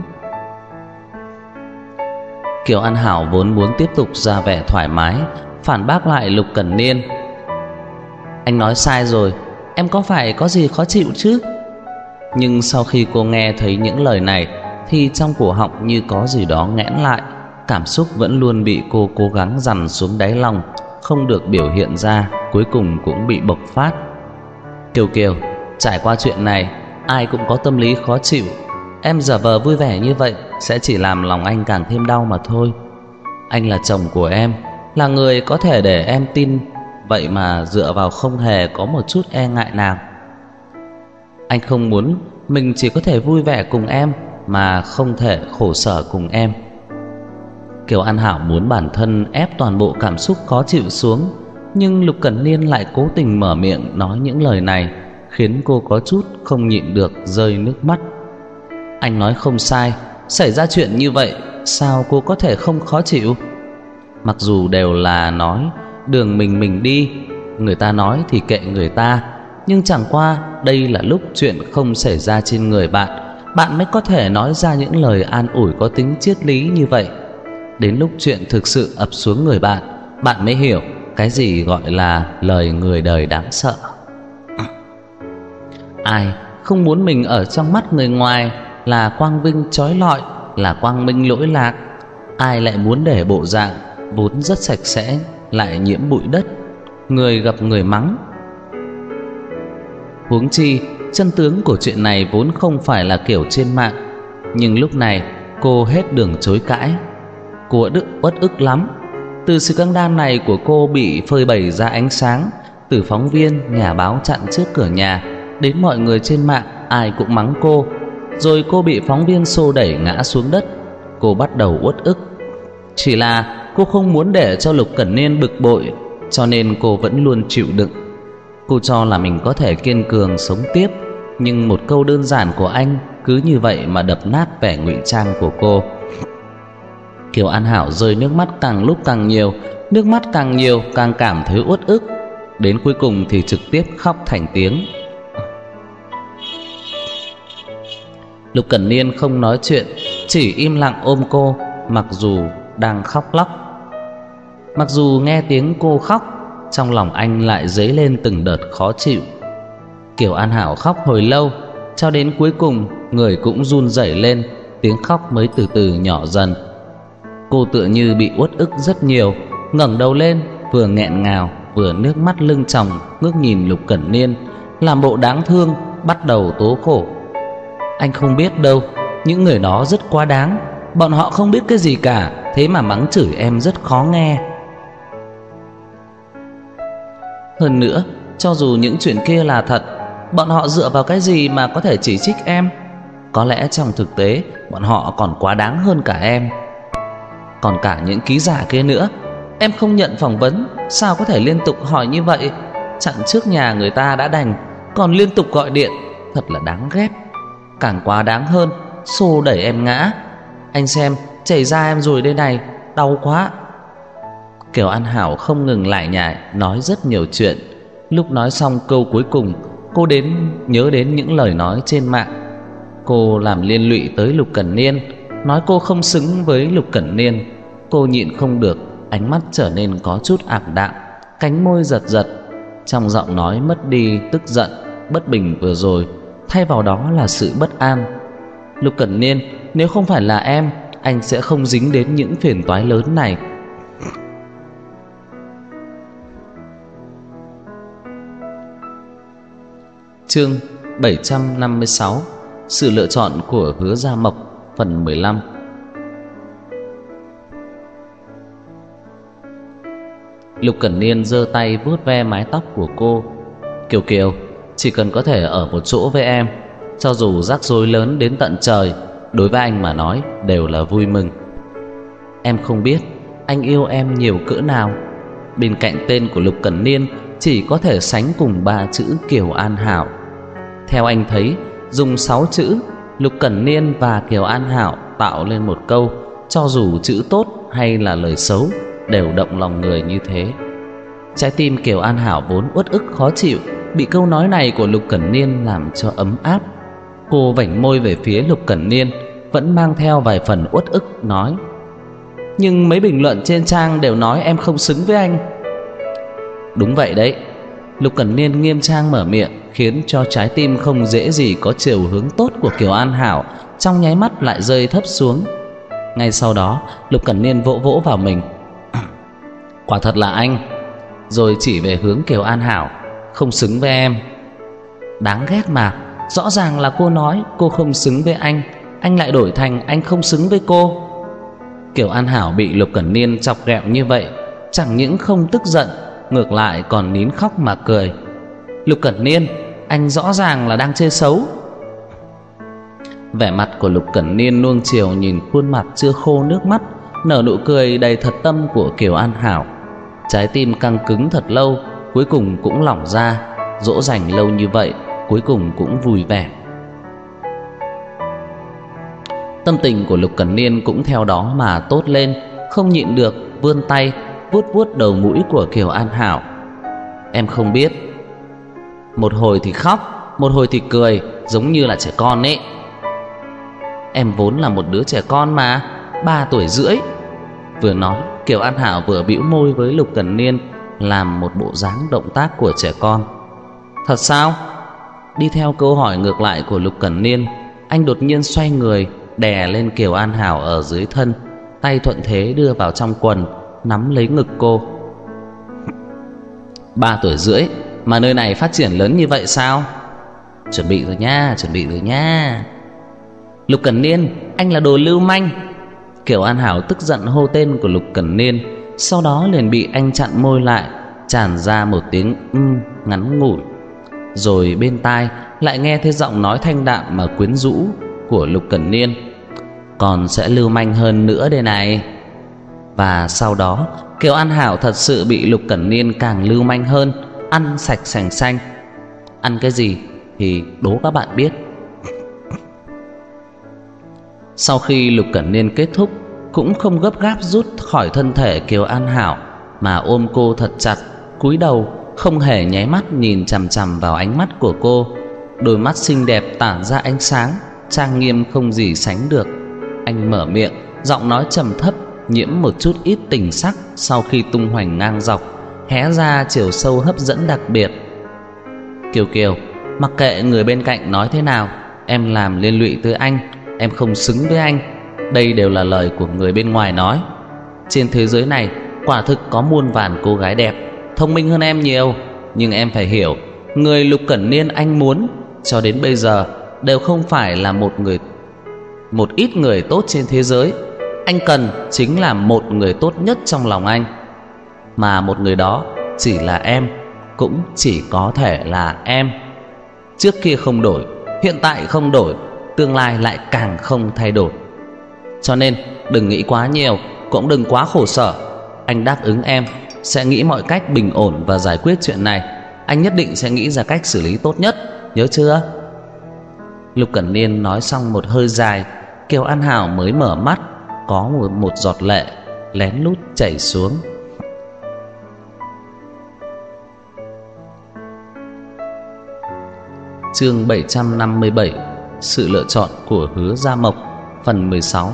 Kiều An Hảo vốn muốn tiếp tục ra vẻ thoải mái, phản bác lại Lục Cẩn Niên: anh nói sai rồi, em có phải có gì khó chịu chứ? Nhưng sau khi cô nghe thấy những lời này thì trong cổ họng như có gì đó nghẽn lại, cảm xúc vẫn luôn bị cô cố gắng dằn xuống đáy lòng, không được biểu hiện ra, cuối cùng cũng bị bộc phát. Kiều, trải qua chuyện này ai cũng có tâm lý khó chịu. Em giả vờ vui vẻ như vậy sẽ chỉ làm lòng anh càng thêm đau mà thôi. Anh là chồng của em, là người có thể để em tin, vậy mà dựa vào không hề có một chút e ngại nào. Anh không muốn mình chỉ có thể vui vẻ cùng em mà không thể khổ sở cùng em. Kiều An Hảo muốn bản thân ép toàn bộ cảm xúc khó chịu xuống, nhưng Lục Cẩn Niên lại cố tình mở miệng nói những lời này, khiến cô có chút không nhịn được rơi nước mắt. Anh nói không sai, xảy ra chuyện như vậy sao cô có thể không khó chịu? Mặc dù đều là nói đường mình đi, người ta nói thì kệ người ta, nhưng chẳng qua đây là lúc chuyện không xảy ra trên người bạn mới có thể nói ra những lời an ủi có tính triết lý như vậy. Đến lúc chuyện thực sự ập xuống người bạn mới hiểu cái gì gọi là lời người đời đáng sợ. Ai không muốn mình ở trong mắt người ngoài là quang vinh chói lọi, là quang minh lỗi lạc? Ai lại muốn để bộ dạng vốn rất sạch sẽ lại nhiễm bụi đất, người gặp người mắng? Huống chi chân tướng của chuyện này vốn không phải là kiểu trên mạng, nhưng lúc này cô hết đường chối cãi. Cô uất ức lắm. Từ sự căng đan này của cô bị phơi bày ra ánh sáng, từ phóng viên, nhà báo chặn trước cửa nhà, đến mọi người trên mạng ai cũng mắng cô. Rồi cô bị phóng viên xô đẩy ngã xuống đất. Cô bắt đầu uất ức. Chỉ là cô không muốn để cho Lục Cẩn Niên bực bội, cho nên cô vẫn luôn chịu đựng. Cô cho là mình có thể kiên cường sống tiếp, nhưng một câu đơn giản của anh cứ như vậy mà đập nát vẻ ngụy trang của cô. Kiều An Hảo rơi nước mắt càng lúc càng nhiều. Nước mắt càng nhiều càng cảm thấy uất ức. Đến cuối cùng thì trực tiếp khóc thành tiếng. Lục Cẩn Niên không nói chuyện, chỉ im lặng ôm cô, mặc dù đang khóc lóc. Mặc dù nghe tiếng cô khóc, trong lòng anh lại dấy lên từng đợt khó chịu. Kiều An Hảo khóc hồi lâu, cho đến cuối cùng người cũng run rẩy lên, tiếng khóc mới từ từ nhỏ dần. Cô tựa như bị uất ức rất nhiều, ngẩng đầu lên, vừa nghẹn ngào vừa nước mắt lưng tròng ngước nhìn Lục Cẩn Niên, làm bộ đáng thương, bắt đầu tố khổ. Anh không biết đâu, những người đó rất quá đáng. Bọn họ không biết cái gì cả, thế mà mắng chửi em rất khó nghe. Hơn nữa, cho dù những chuyện kia là thật, bọn họ dựa vào cái gì mà có thể chỉ trích em? Có lẽ trong thực tế bọn họ còn quá đáng hơn cả em. Còn cả những ký giả kia nữa, em không nhận phỏng vấn, sao có thể liên tục hỏi như vậy? Chặn trước nhà người ta đã đành, còn liên tục gọi điện, thật là đáng ghét. Càng quá đáng hơn, xô đẩy em ngã. Anh xem, chảy da em rồi đây này, đau quá. Kiều An Hảo không ngừng lại nhải, nói rất nhiều chuyện. Lúc nói xong câu cuối cùng, cô nhớ đến những lời nói trên mạng. Cô làm liên lụy tới Lục Cẩn Niên, nói cô không xứng với Lục Cẩn Niên. Cô nhịn không được, ánh mắt trở nên có chút ảm đạm, cánh môi giật giật. Trong giọng nói mất đi tức giận, bất bình vừa rồi, thay vào đó là sự bất an. Lục Cẩn Niên, nếu không phải là em, anh sẽ không dính đến những phiền toái lớn này. Chương 756: Sự lựa chọn của Hứa Gia Mộc, phần 15. Lục Cẩn Niên giơ tay vuốt ve mái tóc của cô. Kiều Kiều, chỉ cần có thể ở một chỗ với em, cho dù rắc rối lớn đến tận trời, đối với anh mà nói đều là vui mừng. Em không biết anh yêu em nhiều cỡ nào. Bên cạnh tên của Lục Cẩn Niên chỉ có thể sánh cùng 3 chữ Kiều An Hảo. Theo anh thấy, dùng 6 chữ Lục Cẩn Niên và Kiều An Hảo tạo lên một câu, cho dù chữ tốt hay là lời xấu đều động lòng người như thế. Trái tim Kiều An Hảo vốn uất ức khó chịu, bị câu nói này của Lục Cẩn Niên làm cho ấm áp. Cô vảnh môi về phía Lục Cẩn Niên, vẫn mang theo vài phần uất ức nói: Nhưng mấy bình luận trên trang đều nói em không xứng với anh. Đúng vậy đấy. Lục Cẩn Niên nghiêm trang mở miệng, khiến cho trái tim không dễ gì có chiều hướng tốt của Kiều An Hảo trong nháy mắt lại rơi thấp xuống. Ngay sau đó Lục Cẩn Niên vỗ vỗ vào mình. Quả thật là anh. Rồi chỉ về hướng Kiều An Hảo: Không xứng với em. Đáng ghét mà, rõ ràng là cô nói cô không xứng với anh lại đổi thành anh không xứng với cô. Kiều An Hảo bị Lục Cẩn Niên chọc ghẹo như vậy, chẳng những không tức giận, ngược lại còn nín khóc mà cười. Lục Cẩn Niên, anh rõ ràng là đang chơi xấu. Vẻ mặt của Lục Cẩn Niên nuông chiều nhìn khuôn mặt chưa khô nước mắt, nở nụ cười đầy thật tâm của Kiều An Hảo. Trái tim căng cứng thật lâu, cuối cùng cũng lỏng ra. Dỗ dành lâu như vậy, cuối cùng cũng vui vẻ. Tâm tình của Lục Cẩn Niên cũng theo đó mà tốt lên, không nhịn được vươn tay vuốt vuốt đầu mũi của Kiều An Hảo. Em không biết, một hồi thì khóc, một hồi thì cười, giống như là trẻ con ấy. Em vốn là một đứa trẻ con mà, 3 tuổi rưỡi. Vừa nói, Kiều An Hảo vừa bĩu môi với Lục Cẩn Niên, làm một bộ dáng động tác của trẻ con. Thật sao? Đi theo câu hỏi ngược lại của Lục Cẩn Niên, anh đột nhiên xoay người, đè lên Kiều An Hảo ở dưới thân, tay thuận thế đưa vào trong quần, nắm lấy ngực cô. 3 tuổi rưỡi mà nơi này phát triển lớn như vậy sao? Chuẩn bị rồi nha, chuẩn bị rồi nha. Lục Cẩn Niên, anh là đồ lưu manh. Kiều An Hảo tức giận hô tên của Lục Cẩn Niên, sau đó liền bị anh chặn môi lại, tràn ra một tiếng ngắn ngủi. Rồi bên tai lại nghe thấy giọng nói thanh đạm mà quyến rũ của Lục Cẩn Niên: còn sẽ lưu manh hơn nữa đây này. Và sau đó Kiều An Hảo thật sự bị Lục Cẩn Niên càng lưu manh hơn, ăn sạch sành xanh. Ăn cái gì thì đố các bạn biết. Sau khi Lục Cẩn Niên kết thúc, cũng không gấp gáp rút khỏi thân thể Kiều An Hảo, mà ôm cô thật chặt, cúi đầu không hề nháy mắt nhìn chằm chằm vào ánh mắt của cô. Đôi mắt xinh đẹp tản ra ánh sáng, trang nghiêm không gì sánh được. Anh mở miệng, giọng nói trầm thấp, nhiễm một chút ít tình sắc sau khi tung hoành ngang dọc, hé ra chiều sâu hấp dẫn đặc biệt. Kiều Kiều, mặc kệ người bên cạnh nói thế nào, em làm liên lụy tới anh, em không xứng với anh. Đây đều là lời của người bên ngoài nói. Trên thế giới này quả thực có muôn vàn cô gái đẹp, thông minh hơn em nhiều. Nhưng em phải hiểu, người Lục Cẩn Niên anh muốn cho đến bây giờ đều không phải là một ít người tốt trên thế giới. Anh cần chính là một người tốt nhất trong lòng anh. Mà một người đó chỉ là em, cũng chỉ có thể là em. Trước kia không đổi, hiện tại không đổi, tương lai lại càng không thay đổi. Cho nên đừng nghĩ quá nhiều, cũng đừng quá khổ sở. Anh đáp ứng em sẽ nghĩ mọi cách bình ổn và giải quyết chuyện này. Anh nhất định sẽ nghĩ ra cách xử lý tốt nhất, nhớ chưa? Lục Cẩn Niên nói xong một hơi dài, Kiều An Hảo mới mở mắt, có một giọt lệ lén lút chảy xuống. Chương 757: Sự lựa chọn của Hứa Gia Mộc, phần 16.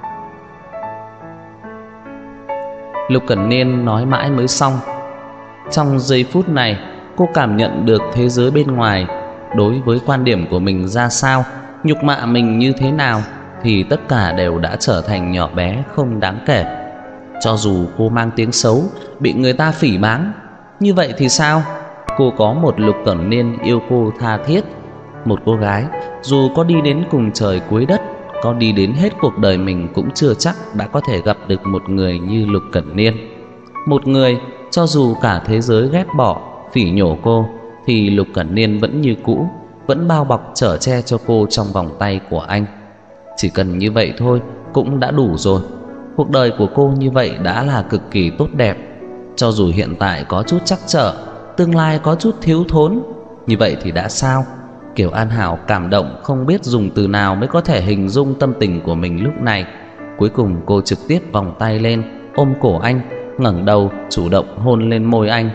Lục Cẩn Niên nói mãi mới xong. Trong giây phút này, cô cảm nhận được thế giới bên ngoài đối với quan điểm của mình ra sao, nhục mạ mình như thế nào, thì tất cả đều đã trở thành nhỏ bé không đáng kể. Cho dù cô mang tiếng xấu, bị người ta phỉ báng, như vậy thì sao? Cô có một Lục Cẩn Niên yêu cô tha thiết. Một cô gái dù có đi đến cùng trời cuối đất, có đi đến hết cuộc đời mình, cũng chưa chắc đã có thể gặp được một người như Lục Cẩn Niên. Một người cho dù cả thế giới ghét bỏ, phỉ nhổ cô, thì Lục Cẩn Niên vẫn như cũ, vẫn bao bọc chở che cho cô trong vòng tay của anh. Chỉ cần như vậy thôi cũng đã đủ rồi. Cuộc đời của cô như vậy đã là cực kỳ tốt đẹp. Cho dù hiện tại có chút trắc trở, tương lai có chút thiếu thốn, như vậy thì đã sao? Kiều An Hảo cảm động không biết dùng từ nào mới có thể hình dung tâm tình của mình lúc này. Cuối cùng cô trực tiếp vòng tay lên, ôm cổ anh, ngẩng đầu chủ động hôn lên môi anh.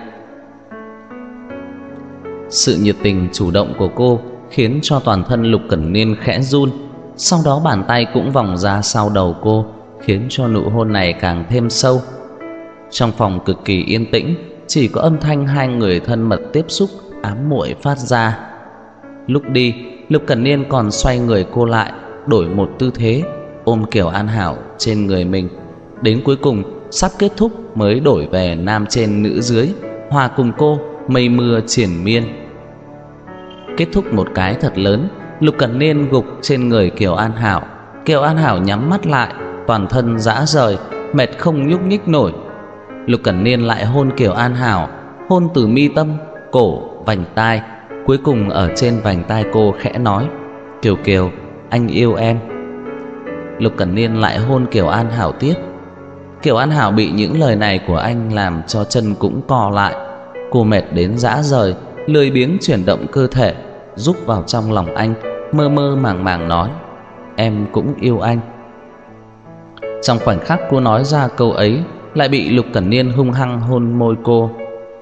Sự nhiệt tình chủ động của cô khiến cho toàn thân Lục Cẩn Niên khẽ run. Sau đó bàn tay cũng vòng ra sau đầu cô, khiến cho nụ hôn này càng thêm sâu. Trong phòng cực kỳ yên tĩnh, chỉ có âm thanh hai người thân mật tiếp xúc ám muội phát ra. Lúc đi, Lục Cẩn Niên còn xoay người cô lại, đổi một tư thế, ôm Kiều An Hảo trên người mình. Đến cuối cùng sắp kết thúc mới đổi về nam trên nữ dưới, hòa cùng cô mây mưa triền miên. Kết thúc một cái thật lớn, Lục Cẩn Niên gục trên người Kiều An Hảo. Kiều An Hảo nhắm mắt lại, toàn thân rã rời, mệt không nhúc nhích nổi. Lục Cẩn Niên lại hôn Kiều An Hảo, hôn từ mi tâm, cổ, vành tai. Cuối cùng ở trên vành tai cô khẽ nói: Kiều Kiều, anh yêu em. Lục Cẩn Niên lại hôn Kiều An Hảo tiếp. Kiều An Hảo bị những lời này của anh làm cho chân cũng co lại. Cô mệt đến rã rời, lười biếng chuyển động cơ thể, rúc vào trong lòng anh, mơ mơ màng màng nói: Em cũng yêu anh. Trong khoảnh khắc cô nói ra câu ấy, lại bị Lục Cẩn Niên hung hăng hôn môi cô.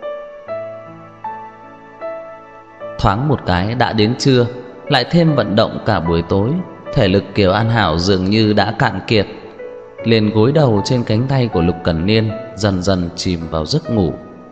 Thoáng một cái đã đến trưa, lại thêm vận động cả buổi tối, thể lực Kiều An Hảo dường như đã cạn kiệt, liền gối đầu trên cánh tay của Lục Cẩn Niên, dần dần chìm vào giấc ngủ.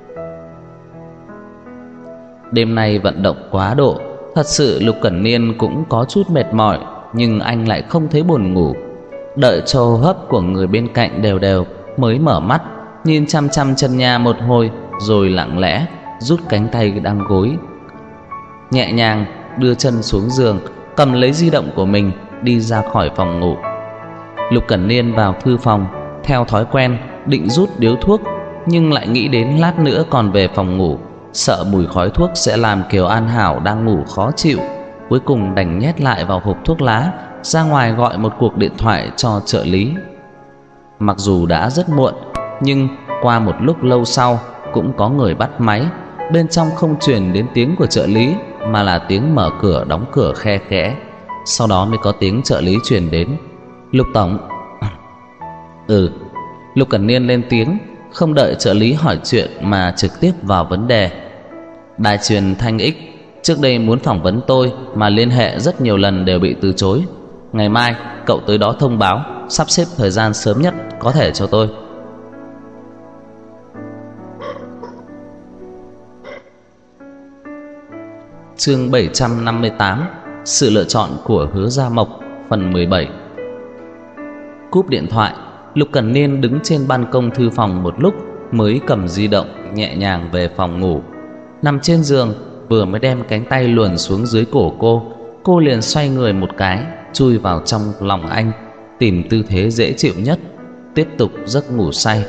Đêm nay vận động quá độ, thật sự Lục Cẩn Niên cũng có chút mệt mỏi, nhưng anh lại không thấy buồn ngủ. Đợi cho hô hấp của người bên cạnh đều đều mới mở mắt, nhìn chăm chăm chân nhà một hồi, rồi lặng lẽ rút cánh tay đang gối, nhẹ nhàng đưa chân xuống giường, cầm lấy di động của mình, đi ra khỏi phòng ngủ. Lục Cẩn Niên vào thư phòng, theo thói quen định rút điếu thuốc, nhưng lại nghĩ đến lát nữa còn về phòng ngủ, sợ mùi khói thuốc sẽ làm Kiều An Hảo đang ngủ khó chịu. Cuối cùng đành nhét lại vào hộp thuốc lá, ra ngoài gọi một cuộc điện thoại cho trợ lý. Mặc dù đã rất muộn, nhưng qua một lúc lâu sau cũng có người bắt máy. Bên trong không truyền đến tiếng của trợ lý, mà là tiếng mở cửa đóng cửa khe khẽ. Sau đó mới có tiếng trợ lý truyền đến. Lục tổng. Lục Cẩn Niên lên tiếng, không đợi trợ lý hỏi chuyện mà trực tiếp vào vấn đề. Đài truyền Thanh X trước đây muốn phỏng vấn tôi mà liên hệ rất nhiều lần đều bị từ chối. Ngày mai cậu tới đó thông báo, sắp xếp thời gian sớm nhất có thể cho tôi. Chương 758: Sự lựa chọn của Hứa Gia Mộc, phần 17. Cúp điện thoại, Lục Cẩn Niên đứng trên ban công thư phòng một lúc mới cầm di động nhẹ nhàng về phòng ngủ. Nằm trên giường, vừa mới đem cánh tay luồn xuống dưới cổ cô liền xoay người một cái, chui vào trong lòng anh, tìm tư thế dễ chịu nhất, tiếp tục giấc ngủ say.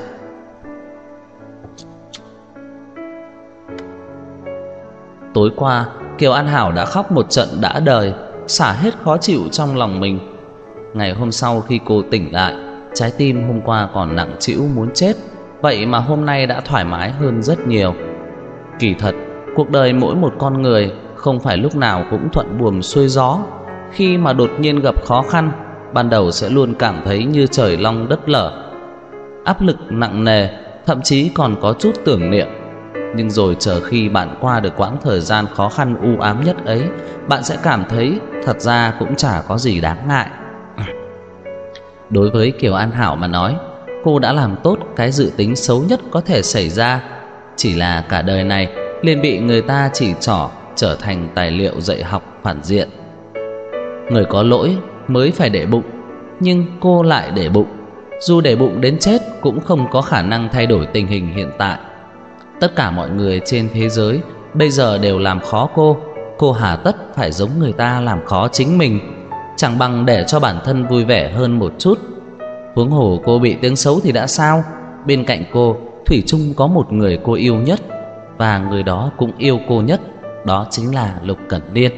Tối qua, Kiều An Hảo đã khóc một trận đã đời, xả hết khó chịu trong lòng mình. Ngày hôm sau khi cô tỉnh lại, trái tim hôm qua còn nặng trĩu muốn chết, vậy mà hôm nay đã thoải mái hơn rất nhiều. Kỳ thật, cuộc đời mỗi một con người không phải lúc nào cũng thuận buồm xuôi gió. Khi mà đột nhiên gặp khó khăn, ban đầu sẽ luôn cảm thấy như trời long đất lở, áp lực nặng nề, thậm chí còn có chút tưởng niệm. Nhưng rồi chờ khi bạn qua được quãng thời gian khó khăn u ám nhất ấy, bạn sẽ cảm thấy thật ra cũng chả có gì đáng ngại. Đối với Kiều An Hảo mà nói, cô đã làm tốt cái dự tính xấu nhất có thể xảy ra, chỉ là cả đời này liền bị người ta chỉ trỏ trở thành tài liệu dạy học phản diện. Người có lỗi mới phải để bụng, nhưng cô lại để bụng. Dù để bụng đến chết cũng không có khả năng thay đổi tình hình hiện tại. Tất cả mọi người trên thế giới bây giờ đều làm khó cô hà tất phải giống người ta làm khó chính mình, chẳng bằng để cho bản thân vui vẻ hơn một chút. Huống hồ cô bị tiếng xấu thì đã sao, bên cạnh cô thủy chung có một người cô yêu nhất, và người đó cũng yêu cô nhất, đó chính là Lục Cẩn Niên.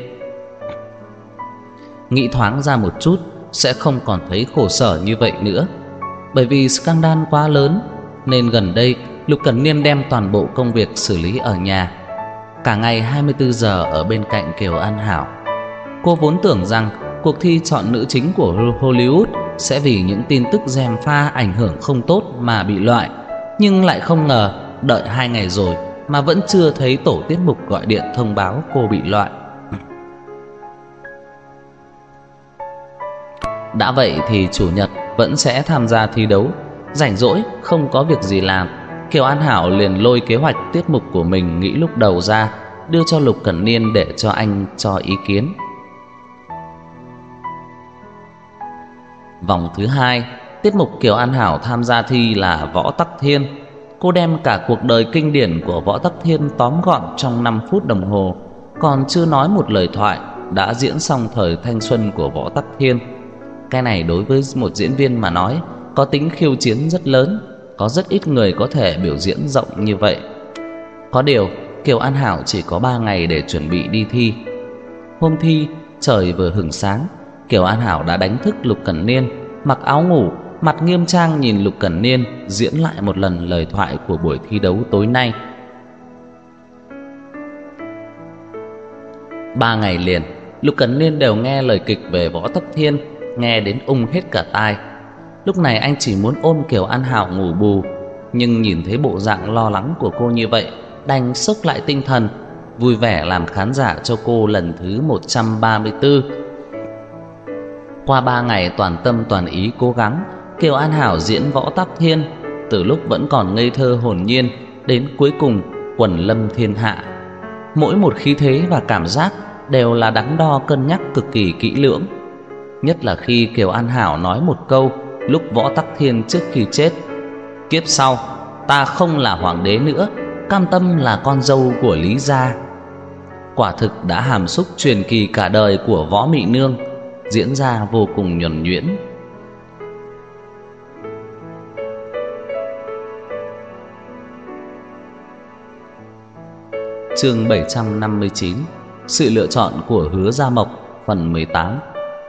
Nghĩ thoáng ra một chút sẽ không còn thấy khổ sở như vậy nữa. Bởi vì scandal quá lớn nên gần đây Lục Cẩn Niên đem toàn bộ công việc xử lý ở nhà, cả ngày 24 giờ ở bên cạnh Kiều An Hảo. Cô vốn tưởng rằng cuộc thi chọn nữ chính của Hollywood sẽ vì những tin tức gièm pha ảnh hưởng không tốt mà bị loại, nhưng lại không ngờ đợi 2 ngày rồi mà vẫn chưa thấy tổ tiết mục gọi điện thông báo cô bị loại. Đã vậy thì chủ nhật vẫn sẽ tham gia thi đấu. Rảnh rỗi không có việc gì làm, Kiều An Hảo liền lôi kế hoạch tiết mục của mình nghĩ lúc đầu ra, đưa cho Lục Cẩn Niên để cho anh cho ý kiến. Vòng thứ 2, tiết mục Kiều An Hảo tham gia thi là Võ Tắc Thiên. Cô đem cả cuộc đời kinh điển của Võ Tắc Thiên tóm gọn trong 5 phút đồng hồ, còn chưa nói một lời thoại đã diễn xong thời thanh xuân của Võ Tắc Thiên. Cái này đối với một diễn viên mà nói có tính khiêu chiến rất lớn, có rất ít người có thể biểu diễn rộng như vậy. Có điều Kiều An Hảo chỉ có 3 ngày để chuẩn bị đi thi. Hôm thi trời vừa hửng sáng, Kiều An Hảo đã đánh thức Lục Cẩn Niên, mặc áo ngủ, mặt nghiêm trang nhìn Lục Cẩn Niên diễn lại một lần lời thoại của buổi thi đấu tối nay. 3 ngày liền, Lục Cẩn Niên đều nghe lời kịch về Võ Tắc Thiên, nghe đến ung hết cả tai. Lúc này anh chỉ muốn ôm Kiều An Hảo ngủ bù, nhưng nhìn thấy bộ dạng lo lắng của cô như vậy, đành sốc lại tinh thần, vui vẻ làm khán giả cho cô lần thứ 134. Qua 3 ngày toàn tâm toàn ý cố gắng, Kiều An Hảo diễn Võ Tắc Thiên, từ lúc vẫn còn ngây thơ hồn nhiên đến cuối cùng quần lâm thiên hạ. Mỗi một khí thế và cảm giác đều là đắn đo cân nhắc cực kỳ kỹ lưỡng. Nhất là khi Kiều An Hảo nói một câu lúc Võ Tắc Thiên trước khi chết: "Kiếp sau ta không là hoàng đế nữa, cam tâm là con dâu của Lý gia." Quả thực đã hàm xúc truyền kỳ cả đời của Võ Mị Nương, diễn ra vô cùng nhuần nhuyễn. Chương 759: Sự lựa chọn của Hứa Gia Mộc, phần 18.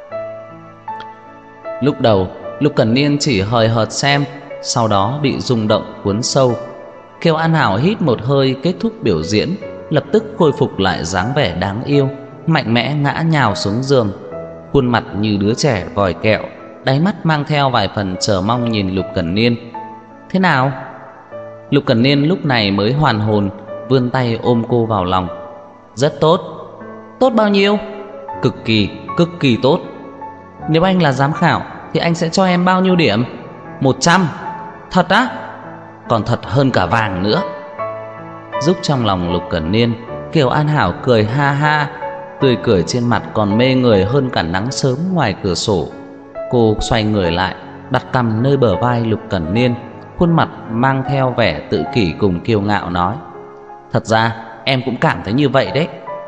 Lúc đầu, Lục Cẩn Niên chỉ hời hợt xem, sau đó bị rung động cuốn sâu. Kiều An Hảo hít một hơi kết thúc biểu diễn, lập tức khôi phục lại dáng vẻ đáng yêu, mạnh mẽ ngã nhào xuống giường, khuôn mặt như đứa trẻ vòi kẹo, đáy mắt mang theo vài phần chờ mong nhìn Lục Cẩn Niên. Thế nào? Lục Cẩn Niên lúc này mới hoàn hồn, vươn tay ôm cô vào lòng. Rất tốt. Tốt bao nhiêu? Cực kỳ tốt. Nếu anh là giám khảo thì anh sẽ cho em bao nhiêu điểm? 100. Thật á? Còn thật hơn cả vàng nữa. Giúp trong lòng Lục Cẩn Niên, Kiều An Hảo cười ha ha, tươi cười trên mặt còn mê người hơn cả nắng sớm ngoài cửa sổ. Cô xoay người lại, đặt cằm nơi bờ vai Lục Cẩn Niên, khuôn mặt mang theo vẻ tự kỷ cùng kiêu ngạo nói: Thật ra em cũng cảm thấy như vậy đấy.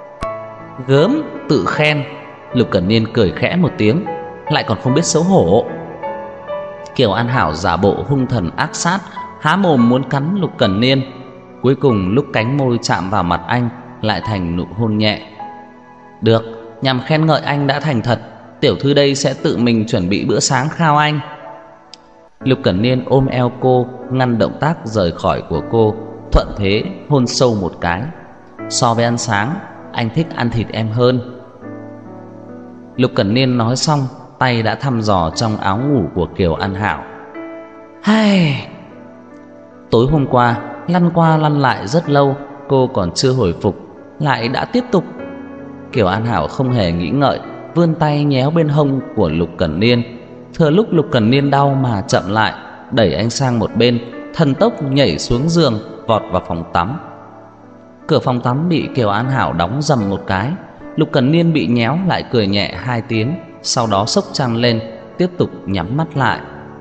Gớm, tự khen. Lục Cẩn Niên cười khẽ một tiếng, lại còn không biết xấu hổ. Kiều An Hảo giả bộ hung thần ác sát, há mồm muốn cắn Lục Cẩn Niên. Cuối cùng lúc cánh môi chạm vào mặt anh, lại thành nụ hôn nhẹ. Được, nhằm khen ngợi anh đã thành thật, tiểu thư đây sẽ tự mình chuẩn bị bữa sáng khao anh. Lục Cẩn Niên ôm eo cô, ngăn động tác rời khỏi của cô, thuận thế hôn sâu một cái. So với ăn sáng, anh thích ăn thịt em hơn. Lục Cẩn Niên nói xong, tay đã thăm dò trong áo ngủ của Kiều An Hảo. Hay... Tối hôm qua, lăn qua lăn lại rất lâu, cô còn chưa hồi phục, lại đã tiếp tục. Kiều An Hảo không hề nghĩ ngợi, vươn tay nhéo bên hông của Lục Cẩn Niên. Thừa lúc Lục Cẩn Niên đau mà chậm lại, đẩy anh sang một bên, thần tốc nhảy xuống giường, vọt vào phòng tắm. Cửa phòng tắm bị Kiều An Hảo đóng rầm một cái. Lục Cẩn Niên bị nhéo lại cười nhẹ 2 tiếng, sau đó xốc chăn lên, tiếp tục nhắm mắt lại.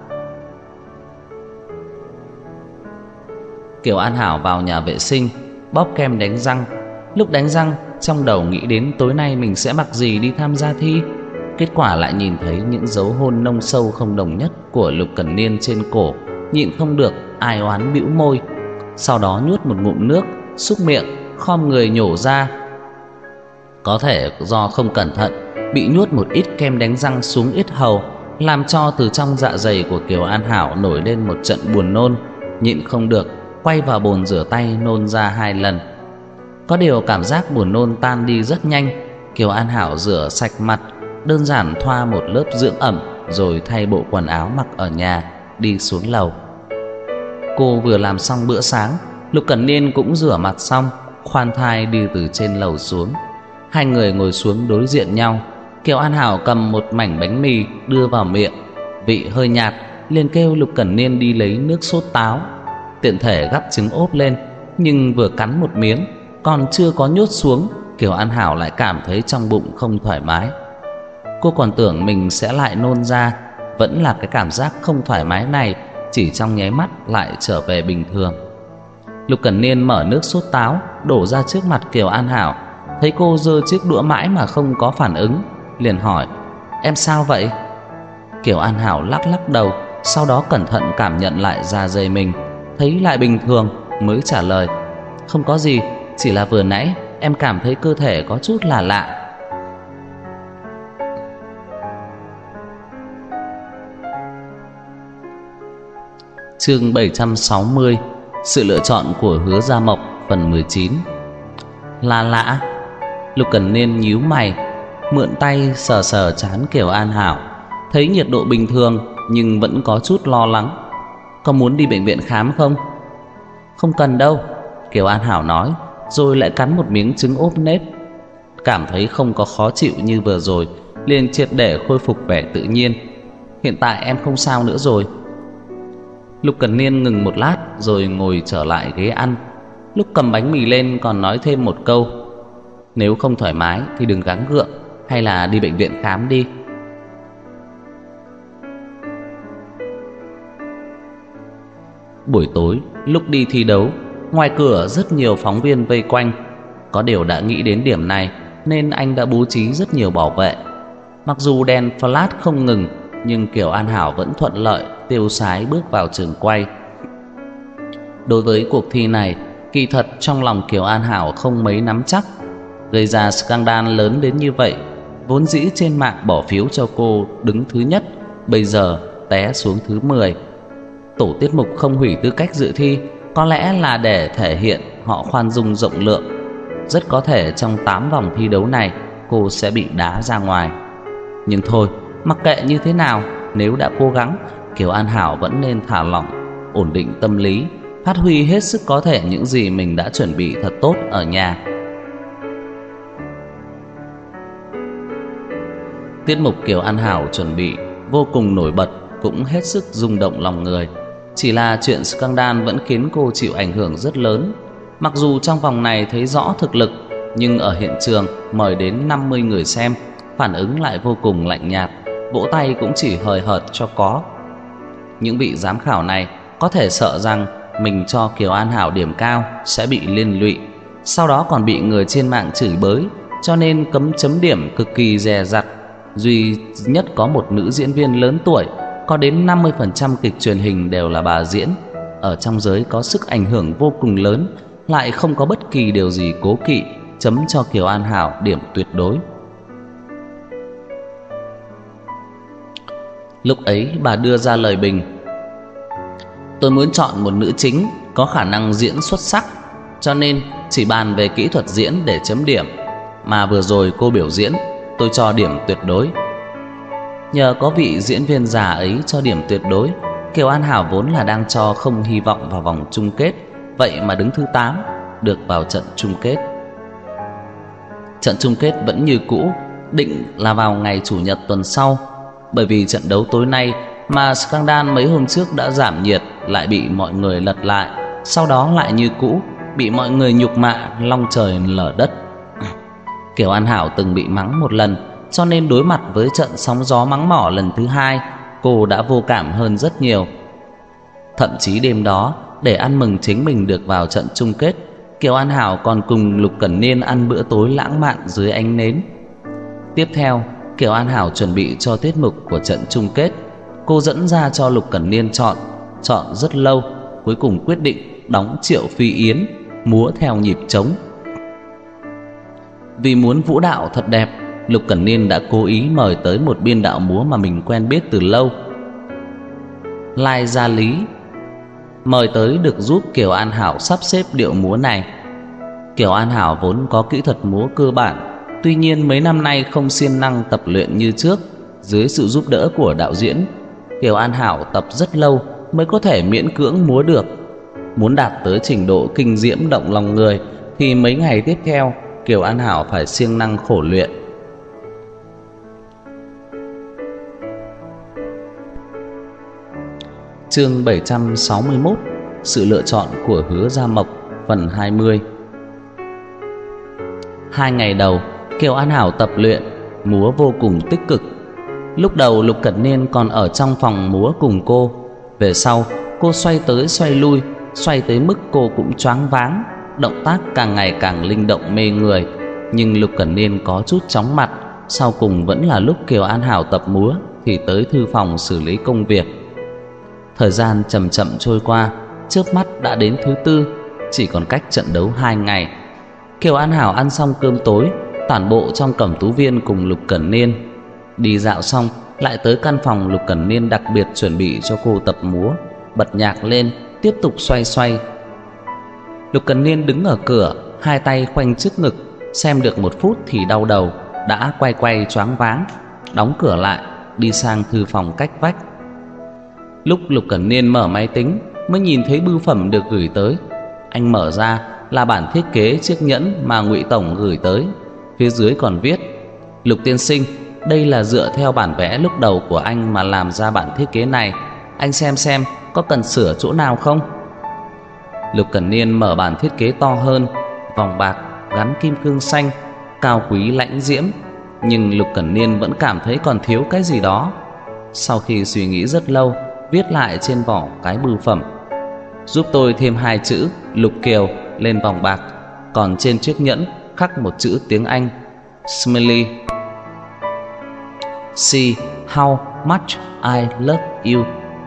Kiều An Hảo vào nhà vệ sinh, bóp kem đánh răng. Lúc đánh răng, trong đầu nghĩ đến tối nay mình sẽ mặc gì đi tham gia thi. Kết quả lại nhìn thấy những dấu hôn nông sâu không đồng nhất của Lục Cẩn Niên trên cổ, nhịn không được ai oán bĩu môi. Sau đó nuốt một ngụm nước, súc miệng, khom người nhổ ra. Có thể do không cẩn thận bị nuốt một ít kem đánh răng xuống yết hầu, làm cho từ trong dạ dày của Kiều An Hảo nổi lên một trận buồn nôn. Nhịn không được, quay vào bồn rửa tay nôn ra 2 lần. Có điều cảm giác buồn nôn tan đi rất nhanh. Kiều An Hảo rửa sạch mặt, đơn giản thoa một lớp dưỡng ẩm, rồi thay bộ quần áo mặc ở nhà, đi xuống lầu. Cô vừa làm xong bữa sáng, Lục Cẩn Niên cũng rửa mặt xong, khoan thai đi từ trên lầu xuống. Hai người ngồi xuống đối diện nhau. Kiều An Hảo cầm một mảnh bánh mì đưa vào miệng, vị hơi nhạt, liền kêu Lục Cẩn Niên đi lấy nước sốt táo, tiện thể gắp trứng ốp lên. Nhưng vừa cắn một miếng, còn chưa có nhốt xuống, Kiều An Hảo lại cảm thấy trong bụng không thoải mái. Cô còn tưởng mình sẽ lại nôn ra, vẫn là cái cảm giác không thoải mái này chỉ trong nháy mắt lại trở về bình thường. Lục Cẩn Niên mở nước sốt táo đổ ra trước mặt Kiều An Hảo, thấy cô giơ chiếc đũa mãi mà không có phản ứng, liền hỏi: Em sao vậy? Kiều An Hảo lắc lắc đầu, sau đó cẩn thận cảm nhận lại da dày mình, thấy lại bình thường mới trả lời: Không có gì, chỉ là vừa nãy em cảm thấy cơ thể có chút là lạ. Chương 760: Sự lựa chọn của Hứa Gia Mộc, phần 19. Là lạ? Lục Cẩn Niên nhíu mày, mượn tay sờ sờ trán Kiều An Hảo, thấy nhiệt độ bình thường nhưng vẫn có chút lo lắng. Có muốn đi bệnh viện khám không? Không cần đâu, Kiều An Hảo nói, rồi lại cắn một miếng trứng ốp nếp. Cảm thấy không có khó chịu như vừa rồi, liền triệt để khôi phục vẻ tự nhiên. Hiện tại em không sao nữa rồi. Lục Cẩn Niên ngừng một lát rồi ngồi trở lại ghế ăn. Lúc cầm bánh mì lên còn nói thêm một câu: Nếu không thoải mái thì đừng gắng gượng, hay là đi bệnh viện khám đi. Buổi tối lúc đi thi đấu, ngoài cửa rất nhiều phóng viên vây quanh. Có điều đã nghĩ đến điểm này nên anh đã bố trí rất nhiều bảo vệ. Mặc dù đèn flash không ngừng, nhưng Kiều An Hảo vẫn thuận lợi tiêu sái bước vào trường quay. Đối với cuộc thi này, kỳ thật trong lòng Kiều An Hảo không mấy nắm chắc. Gây ra scandal lớn đến như vậy, vốn dĩ trên mạng bỏ phiếu cho cô đứng thứ nhất, bây giờ té xuống thứ 10. Tổ tiết mục không hủy tư cách dự thi, có lẽ là để thể hiện họ khoan dung rộng lượng. Rất có thể trong 8 vòng thi đấu này cô sẽ bị đá ra ngoài. Nhưng thôi, mặc kệ như thế nào, nếu đã cố gắng, Kiều An Hảo vẫn nên thả lỏng, ổn định tâm lý, phát huy hết sức có thể những gì mình đã chuẩn bị thật tốt ở nhà. Tiết mục Kiều An Hảo chuẩn bị vô cùng nổi bật, cũng hết sức rung động lòng người. Chỉ là chuyện scandal vẫn khiến cô chịu ảnh hưởng rất lớn. Mặc dù trong vòng này thấy rõ thực lực, nhưng ở hiện trường mời đến 50 người xem, phản ứng lại vô cùng lạnh nhạt, vỗ tay cũng chỉ hời hợt cho có. Những vị giám khảo này có thể sợ rằng mình cho Kiều An Hảo điểm cao sẽ bị liên lụy, sau đó còn bị người trên mạng chửi bới, cho nên cấm chấm điểm cực kỳ dè dặt. Duy nhất có một nữ diễn viên lớn tuổi, có đến 50% kịch truyền hình đều là bà diễn, ở trong giới có sức ảnh hưởng vô cùng lớn, lại không có bất kỳ điều gì cố kỵ, chấm cho Kiều An Hảo điểm tuyệt đối. Lúc ấy bà đưa ra lời bình: tôi muốn chọn một nữ chính có khả năng diễn xuất sắc, cho nên chỉ bàn về kỹ thuật diễn để chấm điểm. Mà vừa rồi cô biểu diễn, tôi cho điểm tuyệt đối. Nhờ có vị diễn viên già ấy cho điểm tuyệt đối, Kiều An Hảo vốn là đang cho không hy vọng vào vòng chung kết, vậy mà đứng thứ 8, được vào trận chung kết. Trận chung kết vẫn như cũ, định là vào ngày Chủ nhật tuần sau. Bởi vì trận đấu tối nay mà scandal mấy hôm trước đã giảm nhiệt lại bị mọi người lật lại, sau đó lại như cũ, bị mọi người nhục mạ long trời lở đất. Kiều An Hảo từng bị mắng một lần, cho nên đối mặt với trận sóng gió mắng mỏ lần thứ 2, cô đã vô cảm hơn rất nhiều. Thậm chí đêm đó, để ăn mừng chính mình được vào trận chung kết, Kiều An Hảo còn cùng Lục Cẩn Niên ăn bữa tối lãng mạn dưới ánh nến. Tiếp theo, Kiều An Hảo chuẩn bị cho tiết mục của trận chung kết. Cô dẫn ra cho Lục Cẩn Niên chọn rất lâu, cuối cùng quyết định đóng Triệu Phi Yến, múa theo nhịp trống. Vì muốn vũ đạo thật đẹp, Lục Cẩn Niên đã cố ý mời tới một biên đạo múa mà mình quen biết từ lâu, Lai Gia Lý, mời tới được giúp Kiều An Hảo sắp xếp điệu múa này. Kiều An Hảo vốn có kỹ thuật múa cơ bản, tuy nhiên mấy năm nay không siêng năng tập luyện như trước. Dưới sự giúp đỡ của đạo diễn, Kiều An Hảo tập rất lâu mới có thể miễn cưỡng múa được. Muốn đạt tới trình độ kinh diễm động lòng người thì mấy ngày tiếp theo Kiều An Hảo phải siêng năng khổ luyện. Chương 761: Sự lựa chọn của Hứa Gia Mộc, phần 20. 2 ngày đầu, Kiều An Hảo tập luyện múa vô cùng tích cực. Lúc đầu Lục Cẩn Niên còn ở trong phòng múa cùng cô. Về sau, cô xoay tới xoay lui, xoay tới mức cô cũng choáng váng, động tác càng ngày càng linh động mê người. Nhưng Lục Cẩn Niên có chút chóng mặt. Sau cùng vẫn là lúc Kiều An Hảo tập múa thì tới thư phòng xử lý công việc. Thời gian chậm chậm trôi qua, chớp mắt đã đến thứ 4, chỉ còn cách trận đấu 2 ngày. Kiều An Hảo ăn xong cơm tối, tản bộ trong Cẩm Tú Viên cùng Lục Cẩn Niên. Đi dạo xong, lại tới căn phòng Lục Cẩn Niên đặc biệt chuẩn bị cho cô tập múa, bật nhạc lên, tiếp tục xoay xoay. Lục Cẩn Niên đứng ở cửa, hai tay khoanh trước ngực, xem được 1 phút thì đau đầu, đã quay choáng váng, đóng cửa lại, đi sang thư phòng cách vách. Lúc Lục Cẩn Niên mở máy tính mới nhìn thấy bưu phẩm được gửi tới. Anh mở ra là bản thiết kế chiếc nhẫn mà Ngụy tổng gửi tới. Phía dưới còn viết: Lục tiên sinh, đây là dựa theo bản vẽ lúc đầu của anh mà làm ra bản thiết kế này. Anh xem có cần sửa chỗ nào không? Lục Cẩn Niên mở bản thiết kế to hơn, vòng bạc gắn kim cương xanh, cao quý lãnh diễm. Nhưng Lục Cẩn Niên vẫn cảm thấy còn thiếu cái gì đó. Sau khi suy nghĩ rất lâu, viết lại trên vỏ cái bưu phẩm: giúp tôi thêm 2 chữ Lục Kiều lên vòng bạc. Còn trên chiếc nhẫn khắc một chữ tiếng Anh Smiley. See how much I love you.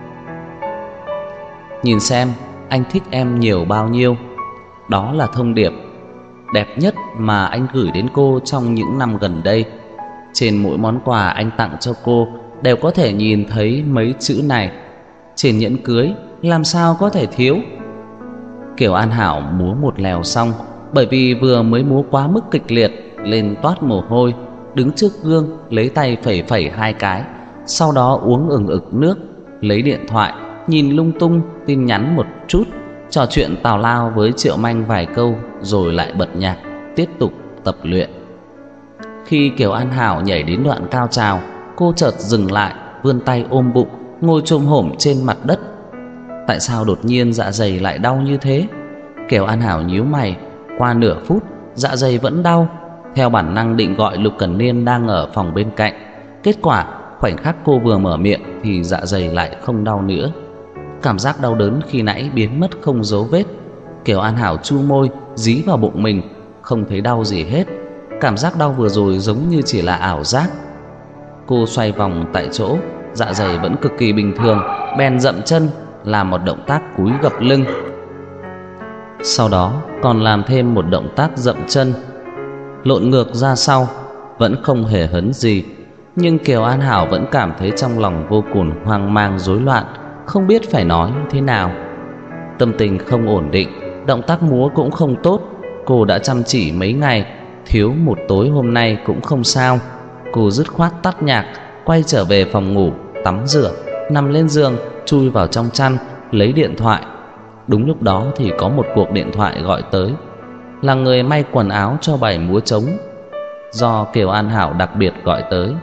Nhìn xem anh thích em nhiều bao nhiêu. Đó là thông điệp đẹp nhất mà anh gửi đến cô trong những năm gần đây. Trên mỗi món quà anh tặng cho cô đều có thể nhìn thấy mấy chữ này. Trên nhẫn cưới làm sao có thể thiếu. Kiều An Hảo múa một lèo xong, bởi vì vừa mới múa quá mức kịch liệt lên toát mồ hôi, đứng trước gương lấy tay phẩy phẩy hai cái, sau đó uống ừng ực nước, lấy điện thoại nhìn lung tung tin nhắn một chút, trò chuyện tào lao với Triệu Manh vài câu rồi lại bật nhạc tiếp tục tập luyện. Khi Kiều An Hảo nhảy đến đoạn cao trào, cô chợt dừng lại, vươn tay ôm bụng, ngồi chồm hổm trên mặt đất. Tại sao đột nhiên dạ dày lại đau như thế? Kiều An Hảo nhíu mày. Qua nửa phút dạ dày vẫn đau. Theo bản năng định gọi Lục Cẩn Niên đang ở phòng bên cạnh. Kết quả khoảnh khắc cô vừa mở miệng thì dạ dày lại không đau nữa. Cảm giác đau đớn khi nãy biến mất không dấu vết. Kiều An Hảo chu môi, dí vào bụng mình, không thấy đau gì hết. Cảm giác đau vừa rồi giống như chỉ là ảo giác. Cô xoay vòng tại chỗ, dạ dày vẫn cực kỳ bình thường, bèn dậm chân làm một động tác cúi gập lưng. Sau đó còn làm thêm một động tác dậm chân lộn ngược ra sau. Vẫn không hề hấn gì, nhưng Kiều An Hảo vẫn cảm thấy trong lòng vô cùng hoang mang rối loạn, không biết phải nói thế nào. Tâm tình không ổn định, động tác múa cũng không tốt. Cô đã chăm chỉ mấy ngày, thiếu một tối hôm nay cũng không sao. Cô dứt khoát tắt nhạc, quay trở về phòng ngủ, tắm rửa, nằm lên giường, chui vào trong chăn, lấy điện thoại. Đúng lúc đó thì có một cuộc điện thoại gọi tới, là người may quần áo cho bài múa trống, do Kiều An Hảo đặc biệt gọi tới.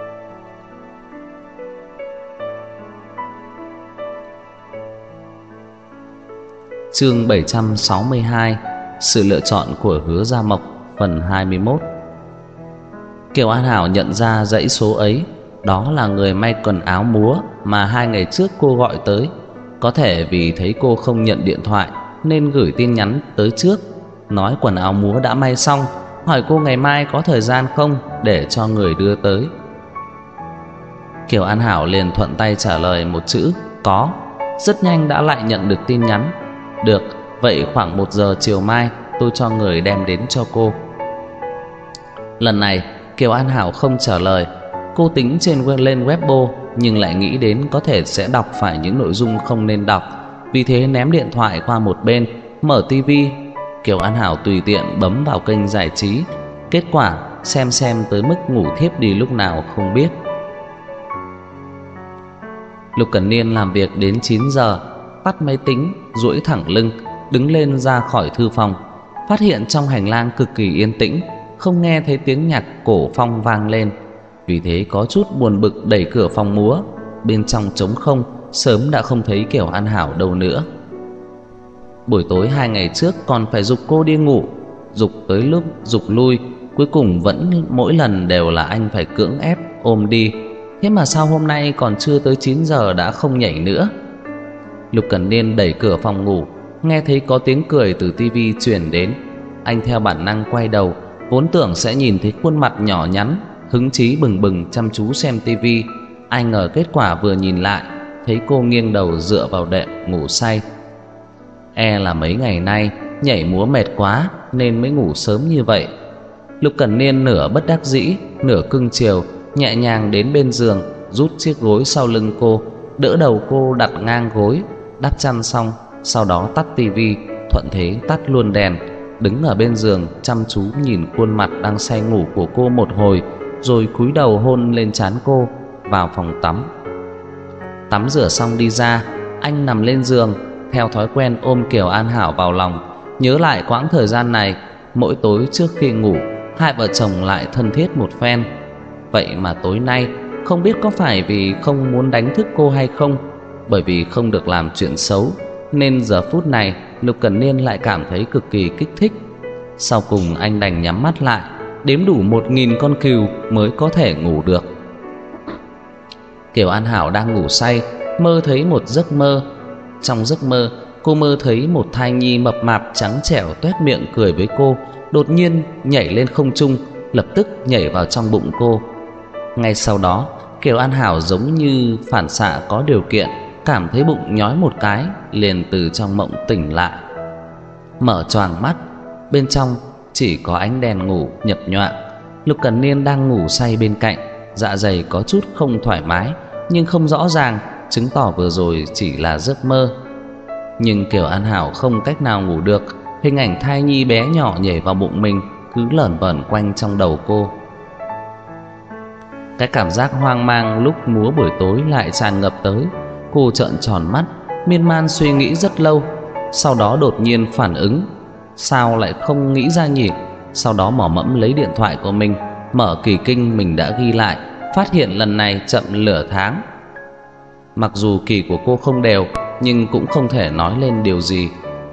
Chương 762: Sự lựa chọn của Hứa Gia Mộc, phần 21. Kiều An Hảo nhận ra dãy số ấy, đó là người may quần áo múa mà 2 ngày trước cô gọi tới. Có thể vì thấy cô không nhận điện thoại nên gửi tin nhắn tới trước, nói quần áo múa đã may xong, hỏi cô ngày mai có thời gian không để cho người đưa tới. Kiều An Hảo liền thuận tay trả lời một chữ có. Rất nhanh đã lại nhận được tin nhắn. Được, vậy khoảng 1 giờ chiều mai tôi cho người đem đến cho cô. Lần này Kiều An Hảo không trả lời. Cô tính lên Weibo, nhưng lại nghĩ đến có thể sẽ đọc phải những nội dung không nên đọc, vì thế ném điện thoại qua một bên, mở tivi. Kiều An Hảo tùy tiện bấm vào kênh giải trí. Kết quả xem tới mức ngủ thiếp đi lúc nào không biết. Lục Cẩn Niên làm việc đến 9 giờ, tắt máy tính, duỗi thẳng lưng, đứng lên ra khỏi thư phòng. Phát hiện trong hành lang cực kỳ yên tĩnh, không nghe thấy tiếng nhạc cổ phong vang lên. Vì thế có chút buồn bực đẩy cửa phòng múa. Bên trong trống không, sớm đã không thấy Kiều An Hảo đâu nữa. Buổi tối 2 ngày trước còn phải giục cô đi ngủ, giục tới lúc giục lui, cuối cùng vẫn mỗi lần đều là anh phải cưỡng ép ôm đi. Thế mà sao hôm nay còn chưa tới 9 giờ đã không nhảy nữa? Lục Cẩn Niên đẩy cửa phòng ngủ, nghe thấy có tiếng cười từ tivi truyền đến. Anh theo bản năng quay đầu, vốn tưởng sẽ nhìn thấy khuôn mặt nhỏ nhắn hứng chí bừng bừng chăm chú xem tivi. Ai ngờ kết quả vừa nhìn lại, thấy cô nghiêng đầu dựa vào đệm ngủ say. Là mấy ngày nay nhảy múa mệt quá nên mới ngủ sớm như vậy. Lục Cẩn Niên nửa bất đắc dĩ, nửa cưng chiều, nhẹ nhàng đến bên giường, rút chiếc gối sau lưng cô, đỡ đầu cô đặt ngang gối, đắp chăn xong, sau đó tắt tivi, thuận thế tắt luôn đèn, đứng ở bên giường chăm chú nhìn khuôn mặt đang say ngủ của cô một hồi, rồi cúi đầu hôn lên trán cô, vào phòng tắm. Tắm rửa xong đi ra, anh nằm lên giường, theo thói quen ôm Kiều An Hảo vào lòng, nhớ lại quãng thời gian này, mỗi tối trước khi ngủ, hai vợ chồng lại thân thiết một phen. Vậy mà tối nay, không biết có phải vì không muốn đánh thức cô hay không, bởi vì không được làm chuyện xấu, nên giờ phút này Lục Cẩn Niên lại cảm thấy cực kỳ kích thích. Sau cùng anh đành nhắm mắt lại, đếm đủ 1000 con cừu mới có thể ngủ được. Kiều An Hảo đang ngủ say, mơ thấy một giấc mơ. Trong giấc mơ, cô mơ thấy một thai nhi mập mạp trắng trẻo toét miệng cười với cô, đột nhiên nhảy lên không trung, lập tức nhảy vào trong bụng cô. Ngay sau đó, Kiều An Hảo giống như phản xạ có điều kiện cảm thấy bụng nhói một cái, liền từ trong mộng tỉnh lại. Mở choàng mắt, bên trong chỉ có ánh đèn ngủ nhập nhoạng. Lục Cẩn Niên đang ngủ say bên cạnh, dạ dày có chút không thoải mái, nhưng không rõ ràng, chứng tỏ vừa rồi chỉ là giấc mơ. Nhưng Kiều An Hảo không cách nào ngủ được, hình ảnh thai nhi bé nhỏ nhảy vào bụng mình cứ lởn vởn quanh trong đầu cô. Cái cảm giác hoang mang lúc múa buổi tối lại tràn ngập tới. Cô trợn tròn mắt, miên man suy nghĩ rất lâu, sau đó đột nhiên phản ứng. Sao lại không nghĩ ra nhỉ? Sau đó mò mẫm lấy điện thoại của mình, mở kỳ kinh mình đã ghi lại, phát hiện lần này chậm nửa tháng. Mặc dù kỳ của cô không đều, nhưng cũng không thể nói lên điều gì.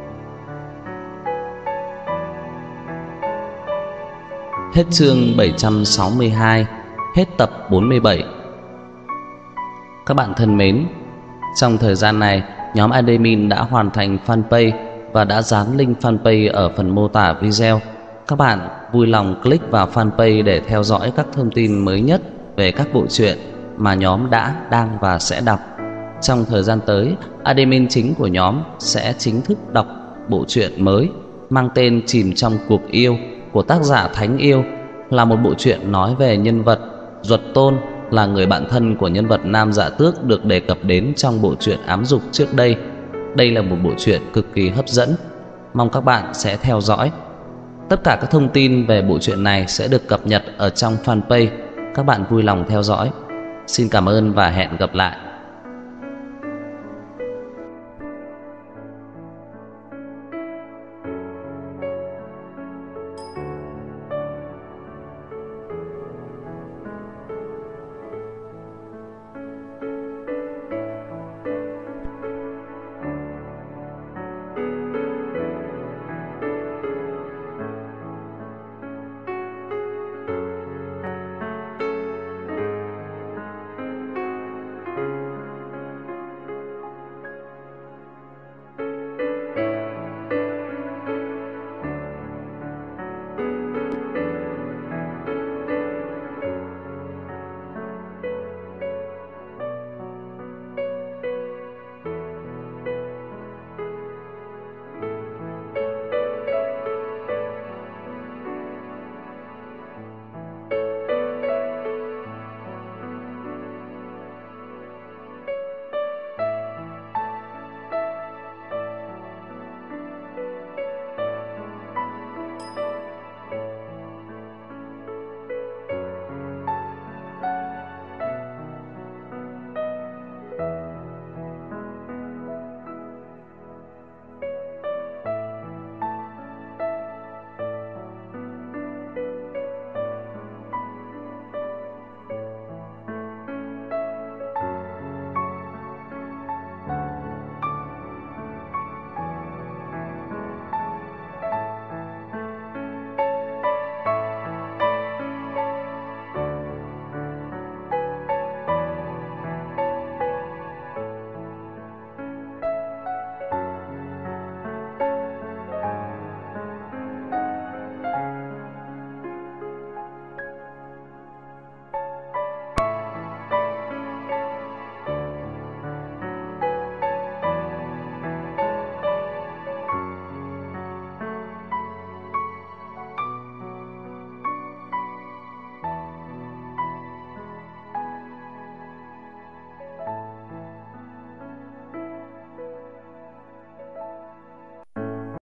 Hết chương 762, hết tập 47. Các bạn thân mến, trong thời gian này, nhóm admin đã hoàn thành fanpage và đã dán link fanpage ở phần mô tả video. Các bạn vui lòng click vào fanpage để theo dõi các thông tin mới nhất về các bộ truyện mà nhóm đã, đang và sẽ đọc. Trong thời gian tới, admin chính của nhóm sẽ chính thức đọc bộ truyện mới mang tên Chìm trong cuộc yêu của tác giả Thánh Yêu, là một bộ truyện nói về nhân vật Duật Tôn, là người bạn thân của nhân vật Nam Dạ Tước được đề cập đến trong bộ truyện Ám Dục trước đây. Đây là một bộ truyện cực kỳ hấp dẫn, mong các bạn sẽ theo dõi. Tất cả các thông tin về bộ truyện này sẽ được cập nhật ở trong fanpage. Các bạn vui lòng theo dõi. Xin cảm ơn và hẹn gặp lại.